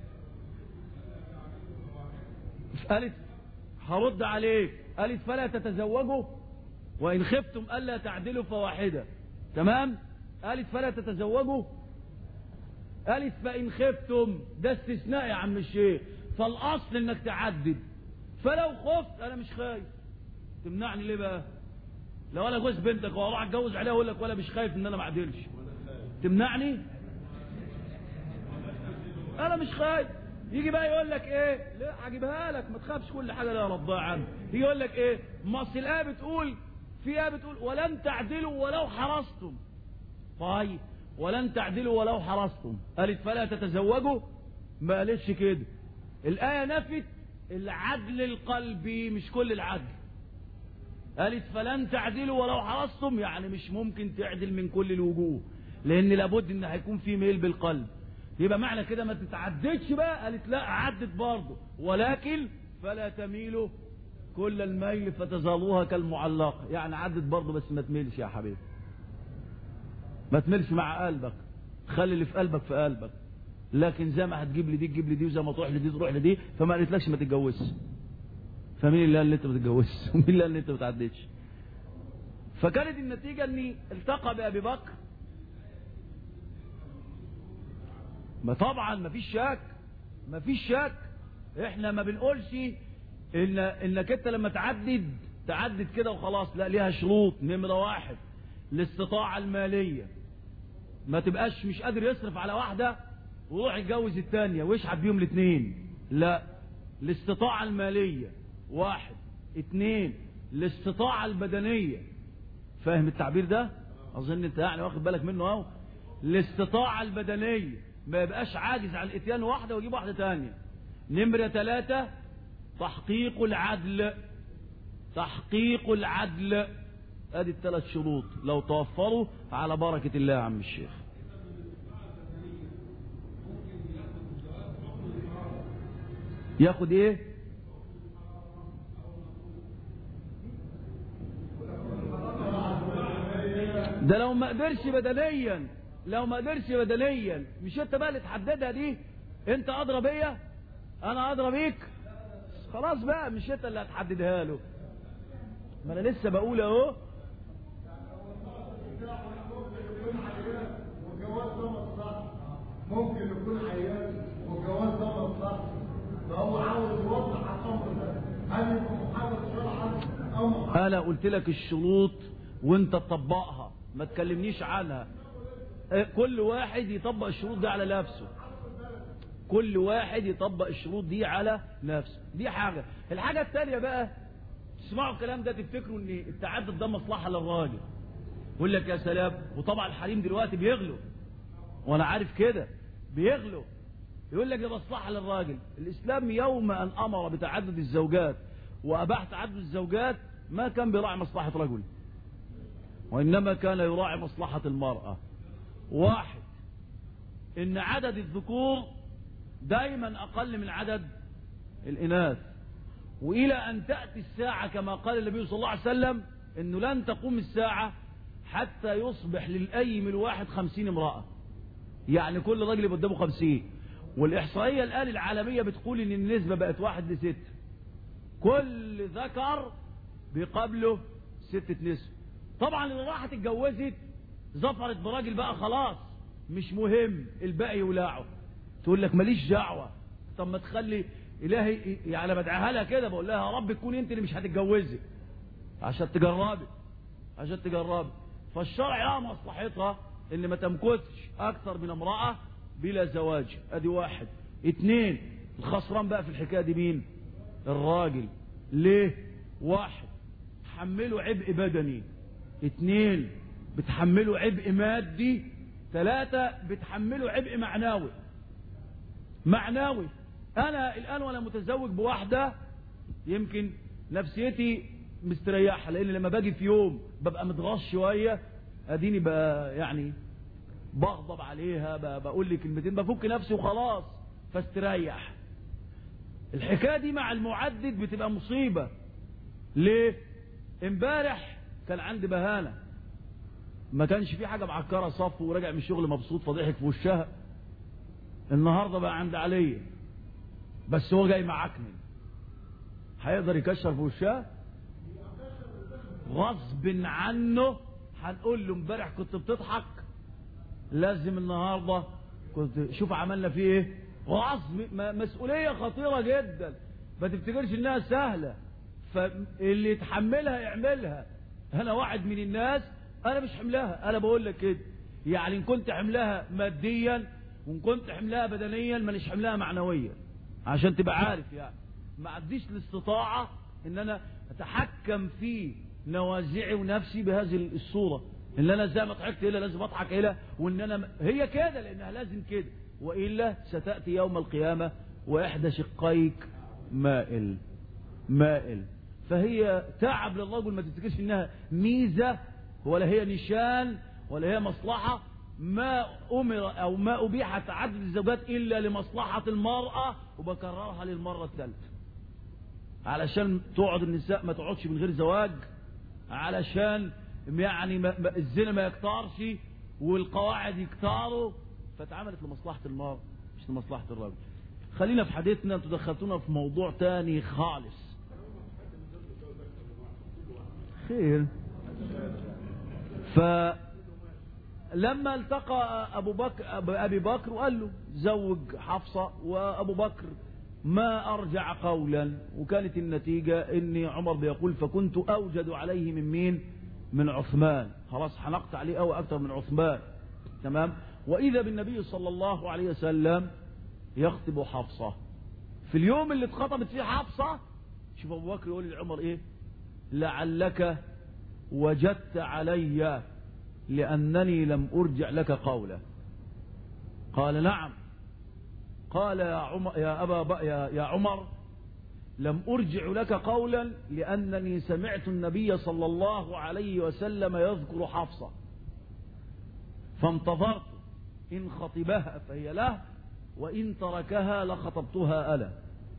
قالت هرد عليك، قالت فلا تتزوجوا وإن خفتم ألا تعدلوا فواحدة. تمام؟ قالت فلا تتزوجوا، قالت فإن خفتم، ده استثناء يا عم الشيخ، فالأصل إنك تعدد. فلو خفت أنا مش خايف، تمنعني ليه بقى؟ لو أنا جوز بنتك وأروح أتجوز عليها أقول لك ولا مش خايف إن أنا ما أعدلش، تمنعني؟ أنا مش خايف. يجي بقى يقول لك ايه؟ لا هجيبها لك ما تخافش كل حاجه لا ربها عنه. يجي يقول لك ايه؟ ما اصل الايه بتقول، في ايه بتقول ولن تعدلوا ولو حرصتم. طيب ولن تعدلوا ولو حرصتم، قالت فلا تتزوجوا، ما قالتش كده. الآية نفت العدل القلبي مش كل العدل. قالت فلن تعدلوا ولو حرصتم، يعني مش ممكن تعدل من كل الوجوه، لأن لابد إن هيكون في ميل بالقلب. يبقى معنى كده ما تتعددش بقى. قالت لا عدت برضه، ولكن فلا تميلوا كل الميل فتظلوها كالمعلقة. يعني عدت برضه بس ما تميلش يا حبيبي، ما تميلش مع قلبك، خلي اللي في قلبك في قلبك. لكن زي ما هتجيب لي دي تجيب لي دي، وزي ما تروح لدي تروح لدي. فما قالتلكش ما تتجوزش. فمين اللي قال ان انت ما تتجوزش؟ ومين اللي قال ان انت ما تعديش؟ فكانت النتيجة اني التقى بأبي بكر. ما طبعا ما فيش شك، ما فيش شك. احنا ما بنقولش ان انك انت لما تعدد تعدد كده وخلاص، لا، ليها شروط. نمرة واحد الاستطاعة المالية، ما تبقاش مش قادر يصرف على واحدة ويروح يتجوز الثانية ويشحت بيهم الاثنين، لا. الاستطاعة المالية واحد. اثنين الاستطاعة البدنية. فاهم التعبير ده؟ اظن انت يعني واخد بالك منه اهو. الاستطاعة البدنية، ما يبقاش عاجز عن اتيان واحدة ويجيب واحدة ثانية. نمرة ثلاثة تحقيق العدل. تحقيق العدل، ادي الثلاث شروط لو توفروا على بركة الله يا عم الشيخ. ياخد ايه؟ ده لو ما قدرش بدنيا، لو ما قدرش بدنيا. مش انت بقى اللي تحددها دي؟ انت ادرى بيا، انا ادرى بيك. خلاص بقى، مش انت اللي هتحددها له. ما انا لسه بقول اهو. ممكن يكون عيان والجواز ده مصلحه، فهو عاوز يوضح الامر ده، هل يكون محرر شرعا او محرر؟ انا قلت لك الشروط وانت تطبقها، ما تكلمنيش عنها. كل واحد يطبق الشروط دي على نفسه. كل واحد يطبق الشروط دي على نفسه. دي حاجة. الحاجة الثانية بقى، تسمعوا الكلام ده تفتكروا ان التعدد ده مصلحة للراجل. يقول لك يا سلام، وطبعا الحريم دلوقتي بيغلوا، وانا عارف كده بيغلوا. يقول لك ده مصلحة للراجل. الاسلام يوم ان امر بتعدد الزوجات واباح تعدد الزوجات ما كان بيراعي مصلحة رجل، وانما كان يراعي مصلحة المرأة. واحد، ان عدد الذكور دايما اقل من عدد الاناث، والى ان تأتي الساعة كما قال النبي صلى الله عليه وسلم انه لن تقوم الساعة حتى يصبح للأيم الواحد خمسين امرأة. يعني كل راجل يبقى قدامه خمسين. والاحصائية الآن العالمية بتقول ان النسبة بقت واحد لست. كل ذكر بيقابله ستة نسب. طبعا اللي راحت اتجوزت ظفرت براجل بقى خلاص، مش مهم الباقي يولعه. تقول لك ماليش دعوة. طب ما تخلي الهي يعني بدعها لها كده، بقول لها يا رب تكون انت اللي مش هتتجوزي عشان تجربي، عشان تجربي. فالشرع لها مصلحتها ان ما تمكثش اكثر من امرأة بلا زواج. ادي واحد. اتنين، الخسران بقى في الحكاية دي مين؟ الراجل. ليه؟ واحد، تحمله عبء بدني. اتنين، بتحمله عبء مادي. ثلاثة، بتحمله عبء معنوي. معنوي. انا الان وانا متزوج بواحدة يمكن نفسيتي مستريحة، لان لما باجي في يوم ببقى متغاظ شوية، اديني بقى يعني بغضب عليها، بقول لي كلمتين بفك نفسي وخلاص فاستريح. الحكاية دي مع المعدد بتبقى مصيبة. ليه؟ امبارح كان عندي بهانة، ما كانش في حاجة معكرة صف، وراجع من الشغل مبسوط فضحك في وشها. النهاردة بقى عند عليا، بس هو جاي معكنن، هيقدر يكشر في وشها؟ غصب عنه هنقول له امبارح كنت بتضحك، لازم النهارده كنت شوف عملنا فيه ايه. غصب، مسؤوليه خطيره جدا، ما تفتكرش انها سهله. فاللي يتحملها يعملها. انا واحد من الناس انا مش حملها، انا بقول لك كده. يعني ان كنت حملها ماديا وان كنت حملها بدنيا، مانيش حملها معنويا، عشان تبقى عارف. يعني ما عنديش الاستطاعه ان انا اتحكم في نوازعي ونفسي بهذه الصوره. ان انا ازاي ما ضحكت الا لازم اضحك الا وان انا هي كده لانها لازم كده، والا ستاتي يوم القيامه واحدى شقيك مائل مائل. فهي تعب لله، يقول ما تفتكرش انها ميزه ولا هي نشان ولا هي مصلحه. ما امر او ما ابيح تعدد الزوجات الا لمصلحه المراه، وبكررها للمره الثالثه علشان تقعد النساء ما تقعدش من غير زواج، علشان يعني ما الزنا ما يكترش والقواعد يكتروا، فاتعملت لمصلحه المراه مش لمصلحه الرجل. خلينا في حديثنا، انتوا دخلتونا في موضوع تاني خالص. خير. فلما التقى ابو بكر ابي بكر وقال له زوج حفصه، وابو بكر ما ارجع قولا، وكانت النتيجه ان عمر بيقول فكنت اوجد عليه من مين؟ من عثمان. خلاص حنقت عليه قوي اكثر من عثمان. تمام. واذا بالنبي صلى الله عليه وسلم يخطب حفصه في اليوم اللي اتخطبت فيه حفصه. شوف ابو بكر يقول لعمر ايه؟ لعلك وجدت علي لانني لم ارجع لك قولا. قال نعم. قال يا عمر يا ابا يا, يا عمر لم ارجع لك قولا لانني سمعت النبي صلى الله عليه وسلم يذكر حفصه فانتظرت ان خطبها فهي له وان تركها لخطبتها انا.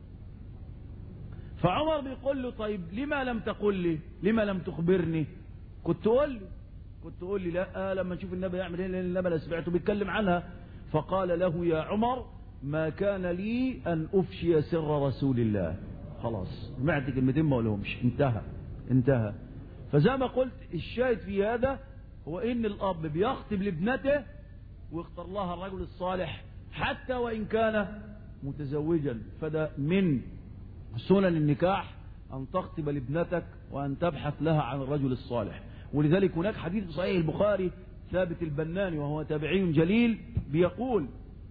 فعمر بيقول له طيب لما لم تقل لي؟ لما لم تخبرني؟ كنت تقول لي كنت تقول لي لا لما نشوف النبي يعمل ايه، لان النبي سمعته بيتكلم عنها. فقال له يا عمر ما كان لي ان افشي سر رسول الله. خلاص سمعت كلمتين ما اقولهمش، انتهى انتهى. فزي ما قلت الشاهد في هذا هو ان الاب بيخطب لابنته ويختار لها الرجل الصالح حتى وان كان متزوجا. فده من سنن النكاح ان تخطب لابنتك وان تبحث لها عن الرجل الصالح. ولذلك هناك حديث صحيح البخاري ثابت البناني وهو تابعي جليل بيقول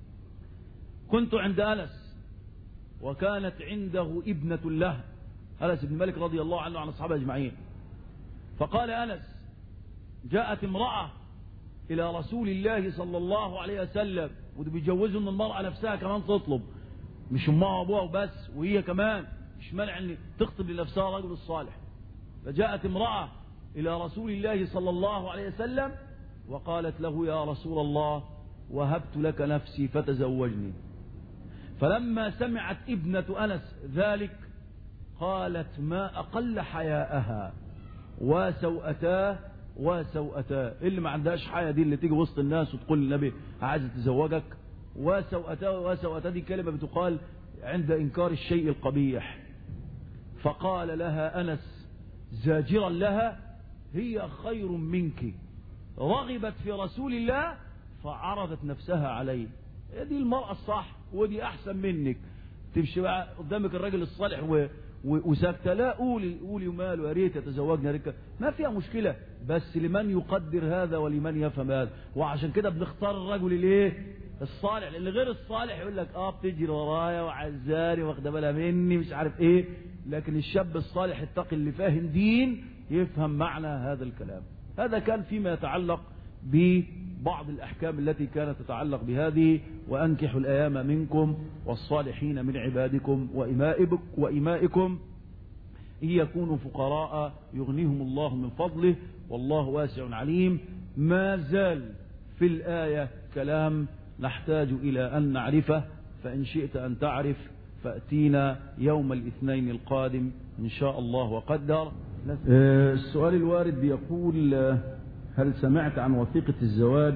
كنت عند انس وكانت عنده ابنة له، انس بن مالك رضي الله عنه وعن اصحابه اجمعين. فقال انس جاءت امرأة الى رسول الله صلى الله عليه وسلم، وده بيجوزوا ان المرأة نفسها كمان تطلب، مش امها وابوها وبس، وهي كمان مش مانع ان تخطب لنفسها الرجل الصالح. فجاءت امرأة الى رسول الله صلى الله عليه وسلم وقالت له يا رسول الله وهبت لك نفسي فتزوجني. فلما سمعت ابنة انس ذلك قالت ما اقل حياءها وسوءتاه وسوءتاه. اللي ما عندهاش حياء دي اللي تيجي وسط الناس وتقول للنبي عايز تزوجك. وسوءتاه وسوءتاه دي كلمة بتقال عند انكار الشيء القبيح. فقال لها انس زاجرا لها هي خير منك، رغبت في رسول الله فعرضت نفسها عليه. دي المرأة الصح ودي احسن منك. تمشي بقى قدامك الراجل الصالح و... و... وساكته، لا قولي قولي وماله يا ريت يتزوجنا ركه، ما فيها مشكله، بس لمن يقدر هذا ولمن يفهم هذا. وعشان كده بنختار الرجل الايه الصالح، لان غير الصالح يقول لك اه بتجري ورايا وعزاني واخده بالها مني مش عارف ايه. لكن الشاب الصالح التقي اللي فاهم دين يفهم معنى هذا الكلام. هذا كان فيما يتعلق ببعض الأحكام التي كانت تتعلق بهذه. وأنكحوا الأيام منكم والصالحين من عبادكم وإمائكم إن يكونوا فقراء يغنيهم الله من فضله والله واسع عليم. ما زال في الآية كلام نحتاج إلى أن نعرفه، فإن شئت أن تعرف فأتينا يوم الاثنين القادم إن شاء الله وقدر. السؤال الوارد بيقول هل سمعت عن وثيقة الزواج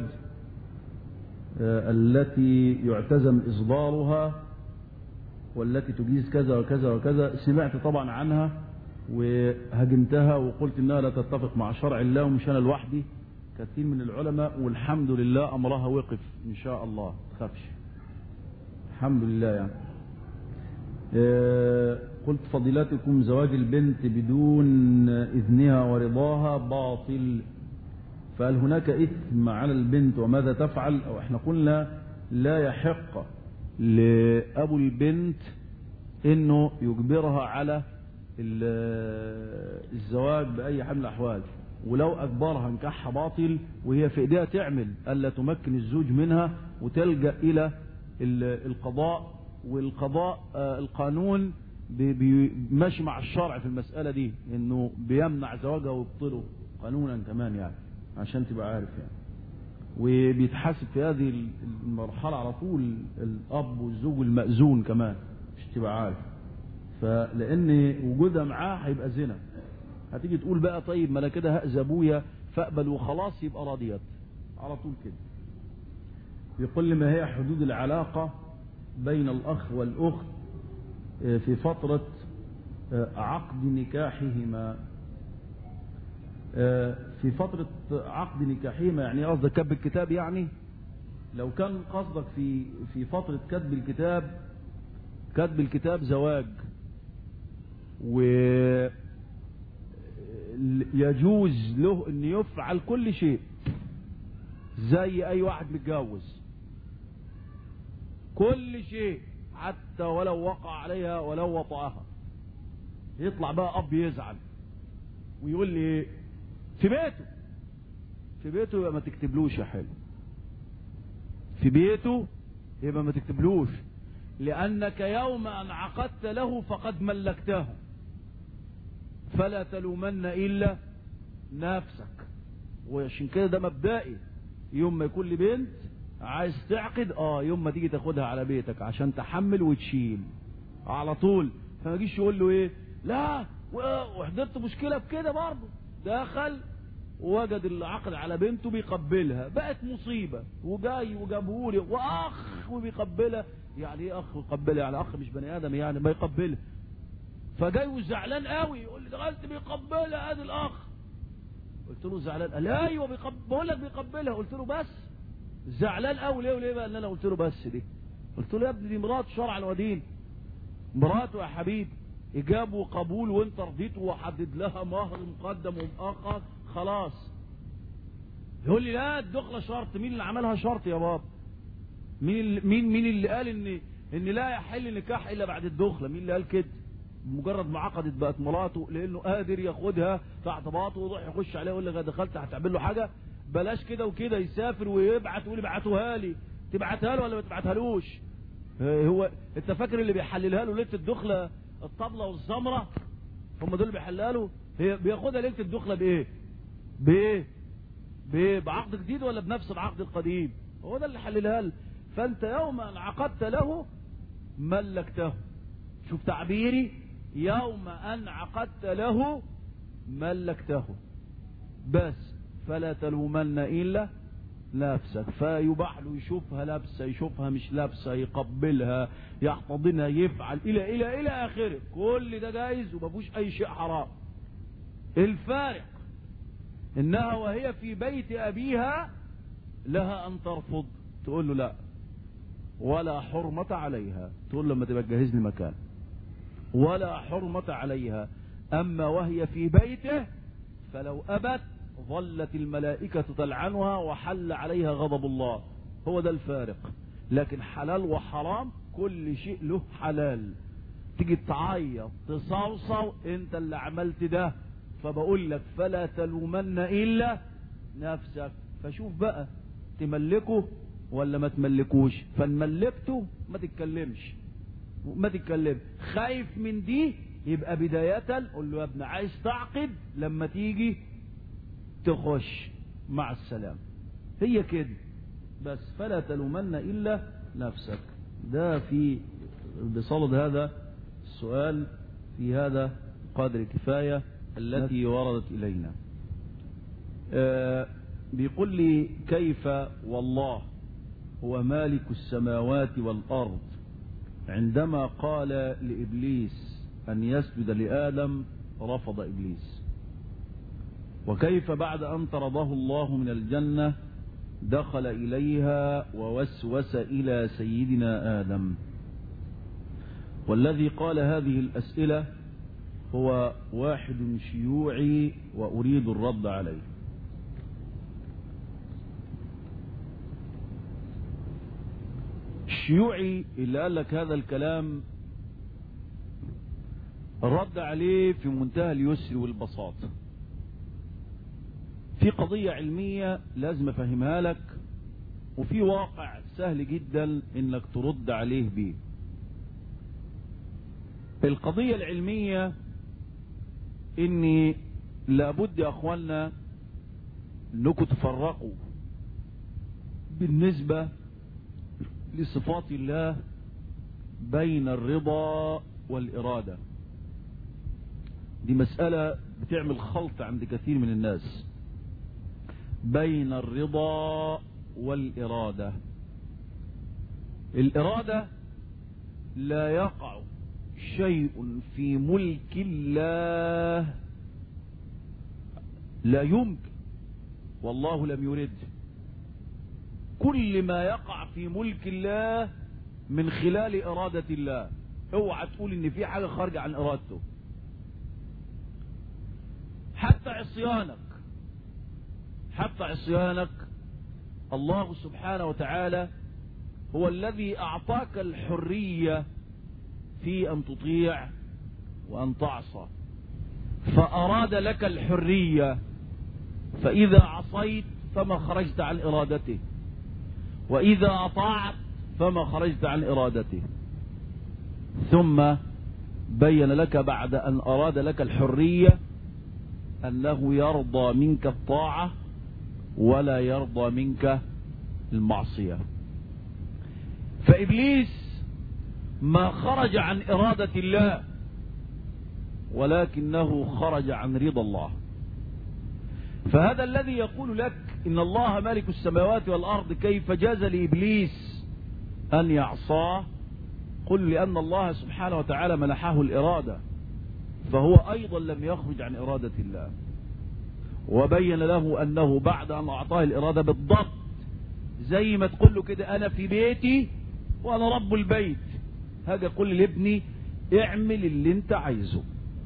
التي يعتزم إصدارها والتي تجيز كذا وكذا وكذا؟ سمعت طبعا عنها وهجمتها وقلت انها لا تتفق مع شرع الله، ومش انا لوحدي، كثير من العلماء، والحمد لله امرها وقف ان شاء الله، تخافش الحمد لله. يعني قلت فضيلتكم زواج البنت بدون إذنها ورضاها باطل، فهل هناك إثم على البنت وماذا تفعل؟ أو احنا قلنا لا يحق لأبو البنت انه يجبرها على الزواج بأي حال من الأحوال، ولو أجبرها نكاحها باطل، وهي في إيديها تعمل ألا تمكن الزوج منها وتلجأ إلى القضاء. والقضاء القانون ماشي مع الشرع في المسألة دي، إنه بيمنع زواجها ويبطله قانونا كمان يعني، عشان تبقى عارف يعني. وبيتحاسب في هذه المرحلة على طول الأب والزوج المأذون كمان، مش تبقى عارف. فلأن وجودها معاه هيبقى زنا. هتيجي تقول بقى طيب ما انا كده هأذي ابويا فاقبل وخلاص، يبقى راضيت على طول كده. يقول ما هي حدود العلاقة بين الأخ والأخت في فترة عقد نكاحهما؟ في فترة عقد نكاحهما يعني قصدك كتب الكتاب؟ يعني لو كان قصدك في في فترة كتب الكتاب، كتب الكتاب زواج، ويجوز له ان يفعل كل شيء زي اي واحد متجوز، كل شيء حتى ولو وقع عليها ولو وطأها. يطلع بقى اب يزعل ويقول لي ايه في بيته، في بيته يبقى ما تكتبلوش يا حلو، في بيته يبقى ما تكتبلوش، لأنك يوم أن عقدت له فقد ملكته، فلا تلومن إلا نفسك. وعشان كده ده مبدئي، يوم ما يكون لي بنت عايز تعقد اه يوم ما تيجي تاخدها على بيتك عشان تحمل وتشيل على طول. فما يجيش يقول له ايه لا وحضرت مشكلة بكده برضه، دخل ووجد العقد على بنته بيقبلها، بقت مصيبة، وجاي وجابهولي واخ وبيقبلها. يعني ايه اخ ويقبلها؟ يعني اخ مش بني ادم يعني ما يقبلها. فجاي وزعلان قوي يقول لي دخلت بيقبلها ادي الاخ. قلت له زعلان؟ قال ايوه بيقبل، بقول لك بيقبلها. قلت له بس زعلان قوي ليه وليه بقى؟ ان انا قلت له بس دي. قلت له يا ابني دي مرات شرعا ودين، مراته يا حبيبي اجاب وقبول وانت رضيت وحدد لها مهر مقدم ومؤخر خلاص. يقول لي لا الدخله شرط. مين اللي عملها شرط يا بابا؟ مين مين مين اللي قال ان ان لا يحل نكاح الا بعد الدخله؟ مين اللي قال كده؟ مجرد ما عقدت بقت مراته، لانه قادر ياخدها تحت باطه ويروح يخش عليها يقول لك دخلت هتعمل له حاجه؟ بلاش كده وكده، يسافر ويبعت ويقول ابعتوها لي. تبعتها له ولا ما تبعتهالوش؟ هو انت فاكر اللي بيحللها له ليله الدخله الطبله والزمره هم دول اللي بيحللها له؟ هي بياخدها ليله الدخله بايه؟ بايه؟ بايه؟ بعقد جديد ولا بنفس العقد القديم؟ هو ده اللي حللها له. فانت يوم ان عقدت له ملكته. شوف تعبيري، يوم ان عقدت له ملكته بس، فلا تلومن الا نفسك. فيباح له يشوفها لابسه، يشوفها مش لابسه، يقبلها، يحتضنها، يفعل الى الى الى اخره، كل ده جائز وما فيهوش اي شيء حرام. الفارق انها وهي في بيت ابيها لها ان ترفض، تقول له لا ولا حرمة عليها، تقول له لما تبقى تجهز لي مكان، ولا حرمة عليها. اما وهي في بيته فلو ابت ظلت الملائكة تلعنها وحل عليها غضب الله. هو ده الفارق. لكن حلال وحرام كل شيء له حلال. تيجي تعيط تصوصو انت اللي عملت ده، فبقول لك فلا تلومن الا نفسك. فشوف بقى تملكه ولا ما تملكوش. فنملكته ما تتكلمش، ما تتكلم. خايف من دي يبقى بداية قول له يا ابني عايز تعقد، لما تيجي تخش مع السلام، هي كده بس. فلا تلومن الا نفسك. ده في بصدد هذا السؤال في هذا قدر كفاية التي وردت إلينا. آه بيقول لي كيف والله هو مالك السماوات والأرض عندما قال لإبليس أن يسجد لآدم رفض إبليس، وكيف بعد أن طرده الله من الجنة دخل إليها ووسوس إلى سيدنا آدم؟ والذي قال هذه الأسئلة هو واحد شيوعي وأريد الرد عليه. الشيوعي اللي قال لك هذا الكلام الرد عليه في منتهى اليسر والبساطة. في قضية علمية لازم افهمها لك، وفي واقع سهل جدا انك ترد عليه بيه. القضية العلمية اني لابد يا اخوانا انكم تفرقوا بالنسبة لصفات الله بين الرضا والإرادة. دي مسألة بتعمل خلط عند كثير من الناس بين الرضا والإرادة. الإرادة لا يقع شيء في ملك الله، لا يمكن، والله لم يرد. كل ما يقع في ملك الله من خلال إرادة الله. اوعى تقول ان في حاجة خارجة عن إرادته. حتى عصيانك حتى عصيانك الله سبحانه وتعالى هو الذي أعطاك الحرية في أن تطيع وأن تعصى، فأراد لك الحرية، فإذا عصيت فما خرجت عن إرادته، وإذا أطاعت فما خرجت عن إرادته. ثم بين لك بعد أن أراد لك الحرية أنه يرضى منك الطاعة ولا يرضى منك المعصية. فإبليس ما خرج عن إرادة الله، ولكنه خرج عن رضا الله. فهذا الذي يقول لك إن الله مالك السماوات والأرض كيف جاز لإبليس أن يعصاه، قل لأن الله سبحانه وتعالى منحه الإرادة، فهو أيضا لم يخرج عن إرادة الله. وبين له أنه بعد أن أعطاه الإرادة بالضبط زي ما تقول له كده أنا في بيتي وأنا رب البيت، هاجي أقول لابني اعمل اللي انت عايزه.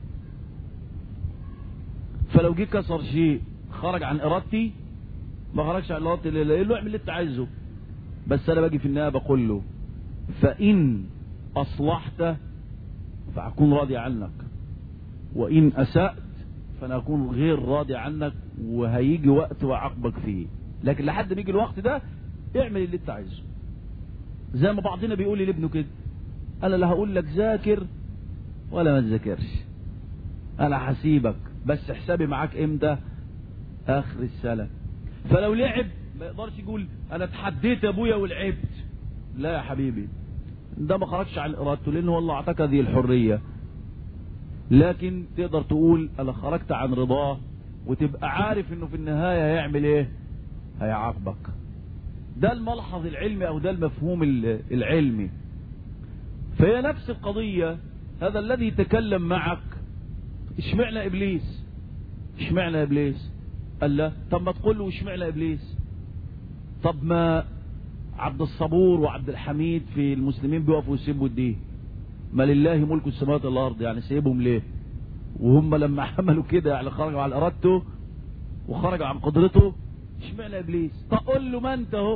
فلو جه كسر شيء خرج عن إرادتي؟ ما خرجش عن إرادتي. له اعمل اللي انت عايزه، بس أنا باجي في النهاية بقول له فإن أصلحت فأكون راضي عنك، وإن أسأت فأنا أكون غير راضي عنك، وهيجي وقت وعاقبك فيه. لكن لحد ما يجي الوقت ده اعمل اللي انت عايزه. زي ما بعضنا بيقول لي لابنه كده، أنا لا هقول لك ذاكر ولا ما تذاكرش، أنا هسيبك، بس حسابي معاك إمتى؟ آخر السنة. فلو لعب ما يقدرش يقول أنا اتحديت يا أبويا ولعبت. لا يا حبيبي، ده ما خرجش عن إرادته، لأنه والله أعطاك هذه الحرية. لكن تقدر تقول أنا خرجت عن رضاه، وتبقى عارف إنه في النهاية هيعمل إيه؟ هيعاقبك. ده الملحظ العلمي أو ده المفهوم العلمي. فهي نفس القضية. هذا الذي تكلم معك اشمعنى إبليس؟ اشمعنى إبليس؟ قال لا. طب ما تقول له اشمعنى إبليس؟ طب ما عبد الصبور وعبد الحميد في المسلمين بيقفوا يسيبوا الدين، ما لله ملك السماوات والأرض، يعني سيبهم ليه؟ وهم لما عملوا كده يعني خرجوا على إرادته وخرجوا عن قدرته. اشمعنى إبليس؟ تقول له ما انت اهو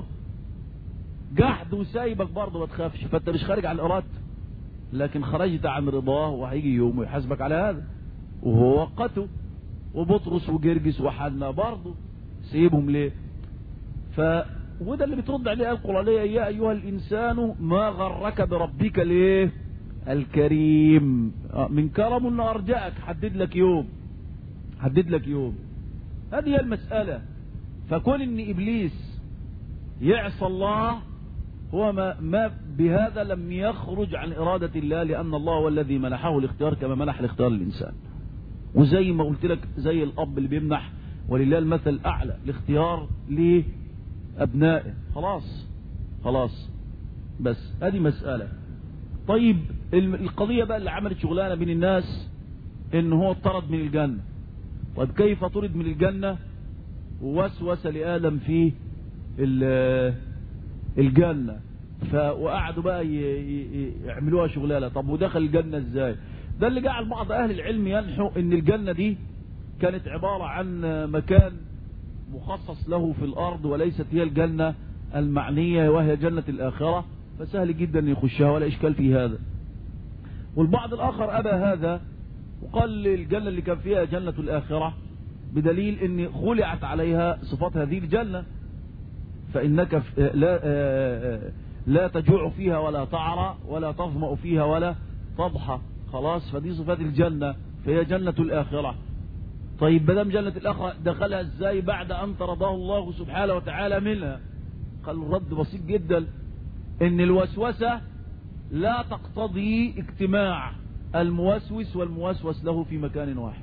جحد وسايبك برضه، ما تخافش، فانت مش خارج عن إرادته، لكن خرجت عن رضاه، وهيجي يوم ويحاسبك على هذا. وهو وقته. وبطرس وجرجس وحنا برضه سيبهم ليه؟ ف وده اللي بترد عليه القرآنية، يا أيها الإنسان ما غرك بربك ليه الكريم. من كرم إنه أرجعك، حدد لك يوم، حدد لك يوم. هذه هي المسألة. فكون إن إبليس يعصى الله هو ما, ما بهذا لم يخرج عن إرادة الله، لأن الله هو الذي منحه الاختيار كما منح الاختيار للإنسان. وزي ما قلت لك زي الأب اللي بيمنح ولله المثل الأعلى الاختيار لأبنائه. خلاص خلاص بس هذه مسألة. طيب القضية بقى اللي عملت شغلانة بين الناس إن هو اطرد من الجنة. طيب كيف طرد من الجنة؟ ووسوس لآدم في الجنة، وقعدوا بقى يعملوها شغلانة. طب ودخل الجنة ازاي؟ ده اللي جعل بعض أهل العلم ينحوا إن الجنة دي كانت عبارة عن مكان مخصص له في الأرض، وليست هي الجنة المعنية وهي جنة الآخرة، فسهل جدا يخشها ولا إشكال في هذا. والبعض الآخر أبى هذا وقال الجنة اللي كان فيها جنة الآخرة بدليل ان خلعت عليها صفات هذه الجنة، فإنك لا لا تجوع فيها ولا تعرى ولا تظمأ فيها ولا تضحى، خلاص. فدي صفات الجنة، فهي جنة الآخرة. طيب بدم جنة الآخرة دخلها ازاي بعد أن طرده الله سبحانه وتعالى منها؟ قال الرد بسيط جدا، ان الوسوسة لا تقتضي اجتماع الموسوس والموسوس له في مكان واحد.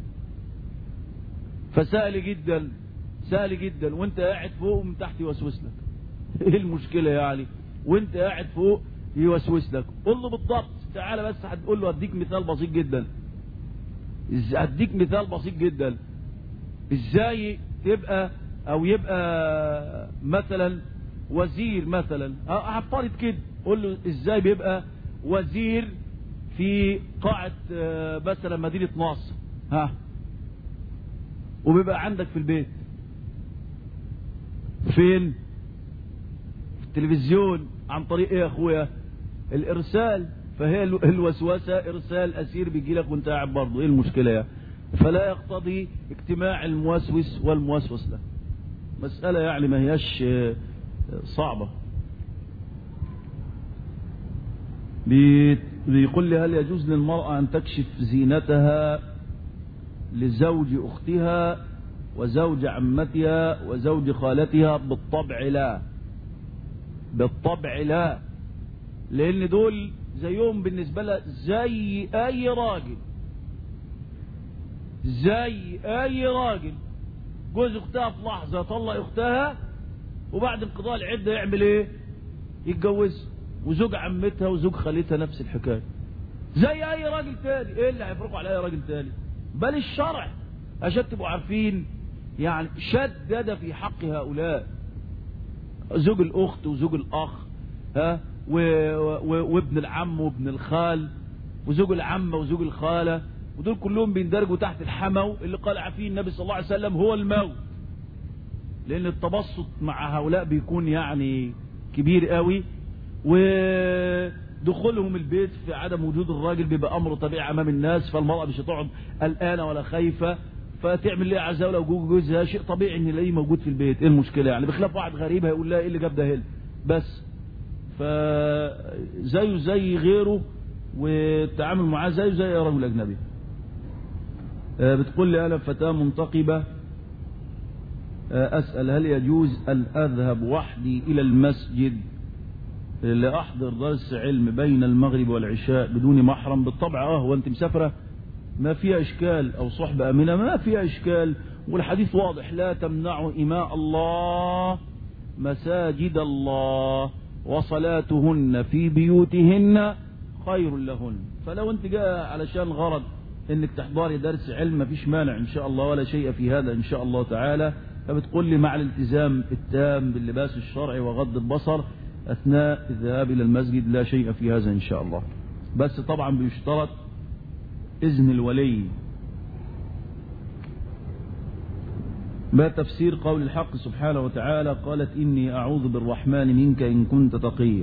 فسهل جدا سهل جدا وانت قاعد فوق ومن تحت يوسوس لك. ايه المشكلة يعني؟ وانت قاعد فوق يوسوس لك، قول له بالضبط. تعالى بس هتقول له اديك مثال بسيط جدا اديك مثال بسيط جدا ازاي تبقى او يبقى مثلا وزير مثلا، هفترض كده، قول له ازاي بيبقى وزير في قاعة مثلا مدينة نصر، ها، وبيبقى عندك في البيت فين؟ في التلفزيون. عن طريق ايه يا اخويا؟ الارسال. فهي الوسوسة ارسال اسير بيجي لك وانت قاعد برضه، ايه المشكلة يعني؟ فلا يقتضي اجتماع الموسوس والموسوس له. مسألة يعني ما هياش صعبة. بيقول لي هل يجوز للمرأة أن تكشف زينتها لزوج أختها وزوج عمتها وزوج خالتها؟ بالطبع لا، بالطبع لا، لأن دول زيهم بالنسبة لها زي أي راجل، زي أي راجل. جوز أختها في لحظة طلق أختها وبعد انقضاء العدة يعمل إيه؟ يتجوز. وزوج عمتها وزوج خالتها نفس الحكاية، زي أي راجل تاني. إيه اللي هيفرقوا على أي راجل تاني؟ بل الشرع عشان تبقوا عارفين يعني شدد في حق هؤلاء، زوج الأخت وزوج الأخ، ها، و... و... وابن العم وابن الخال وزوج العمة وزوج الخالة، ودول كلهم بيندرجوا تحت الحمو اللي قال عفيه النبي صلى الله عليه وسلم هو الموت. لأن التبسط مع هؤلاء بيكون يعني كبير قوي، ودخولهم البيت في عدم وجود الراجل بيبقى أمر طبيعي أمام الناس، فالمرأة مش هتقعد قلقانة ولا خايفة، فتعمل ليه عزاولة وجوج جوزها، شيء طبيعي ان يلاقيه موجود في البيت. ايه المشكلة يعني؟ بخلاف واحد غريب هيقول لها ايه اللي جاب ده هنا بس. فزيه زي غيره والتعامل معاه زيه زي رجل اجنبي. بتقول لي انا فتاة منتقبة، اسأل هل يجوز ان اذهب وحدي الى المسجد لاحضر درس علم بين المغرب والعشاء بدون محرم؟ بالطبع اه. وانت مسافرة ما فيها اشكال، او صحبة امنة ما فيها اشكال، والحديث واضح: لا تمنعوا إماء الله مساجد الله وصلاتهن في بيوتهن خير لهن. فلو انت جاء علشان غرض انك تحضري درس علم ما فيش مانع ان شاء الله، ولا شيء في هذا ان شاء الله تعالى. فبتقول لي مع الالتزام التام باللباس الشرعي وغض البصر اثناء الذهاب الى المسجد لا شيء في هذا ان شاء الله. بس طبعا بيشترط إذن الولي. ما تفسير قول الحق سبحانه وتعالى قالت إني أعوذ بالرحمن منك إن كنت تقيا؟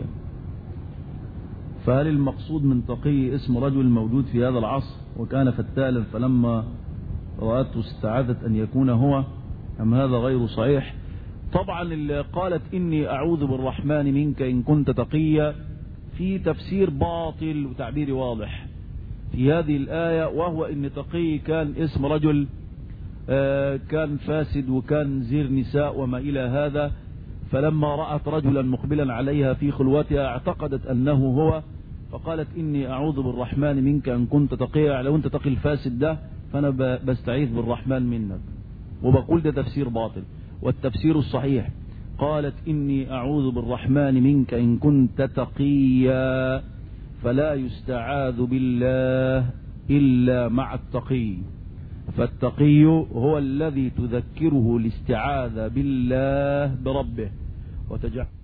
فهل المقصود من تقي اسم رجل موجود في هذا العصر وكان فتالا فلما رأته استعاذت أن يكون هو، أم هذا غير صحيح؟ طبعا اللي قالت إني أعوذ بالرحمن منك إن كنت تقيا في تفسير باطل وتعبير واضح في هذه الآية، وهو إن تقي كان اسم رجل كان فاسد وكان زير نساء وما إلى هذا، فلما رأت رجلا مقبلا عليها في خلوتها اعتقدت أنه هو، فقالت إني أعوذ بالرحمن منك إن كنت تقيا. لو أنت تقي الفاسد ده فأنا بستعيذ بالرحمن منك. وبقول ده تفسير باطل. والتفسير الصحيح قالت إني أعوذ بالرحمن منك إن كنت تقيا، فلا يستعاذ بالله إلا مع التقي، فالتقي هو الذي تذكره الاستعاذة بالله بربه وتجعل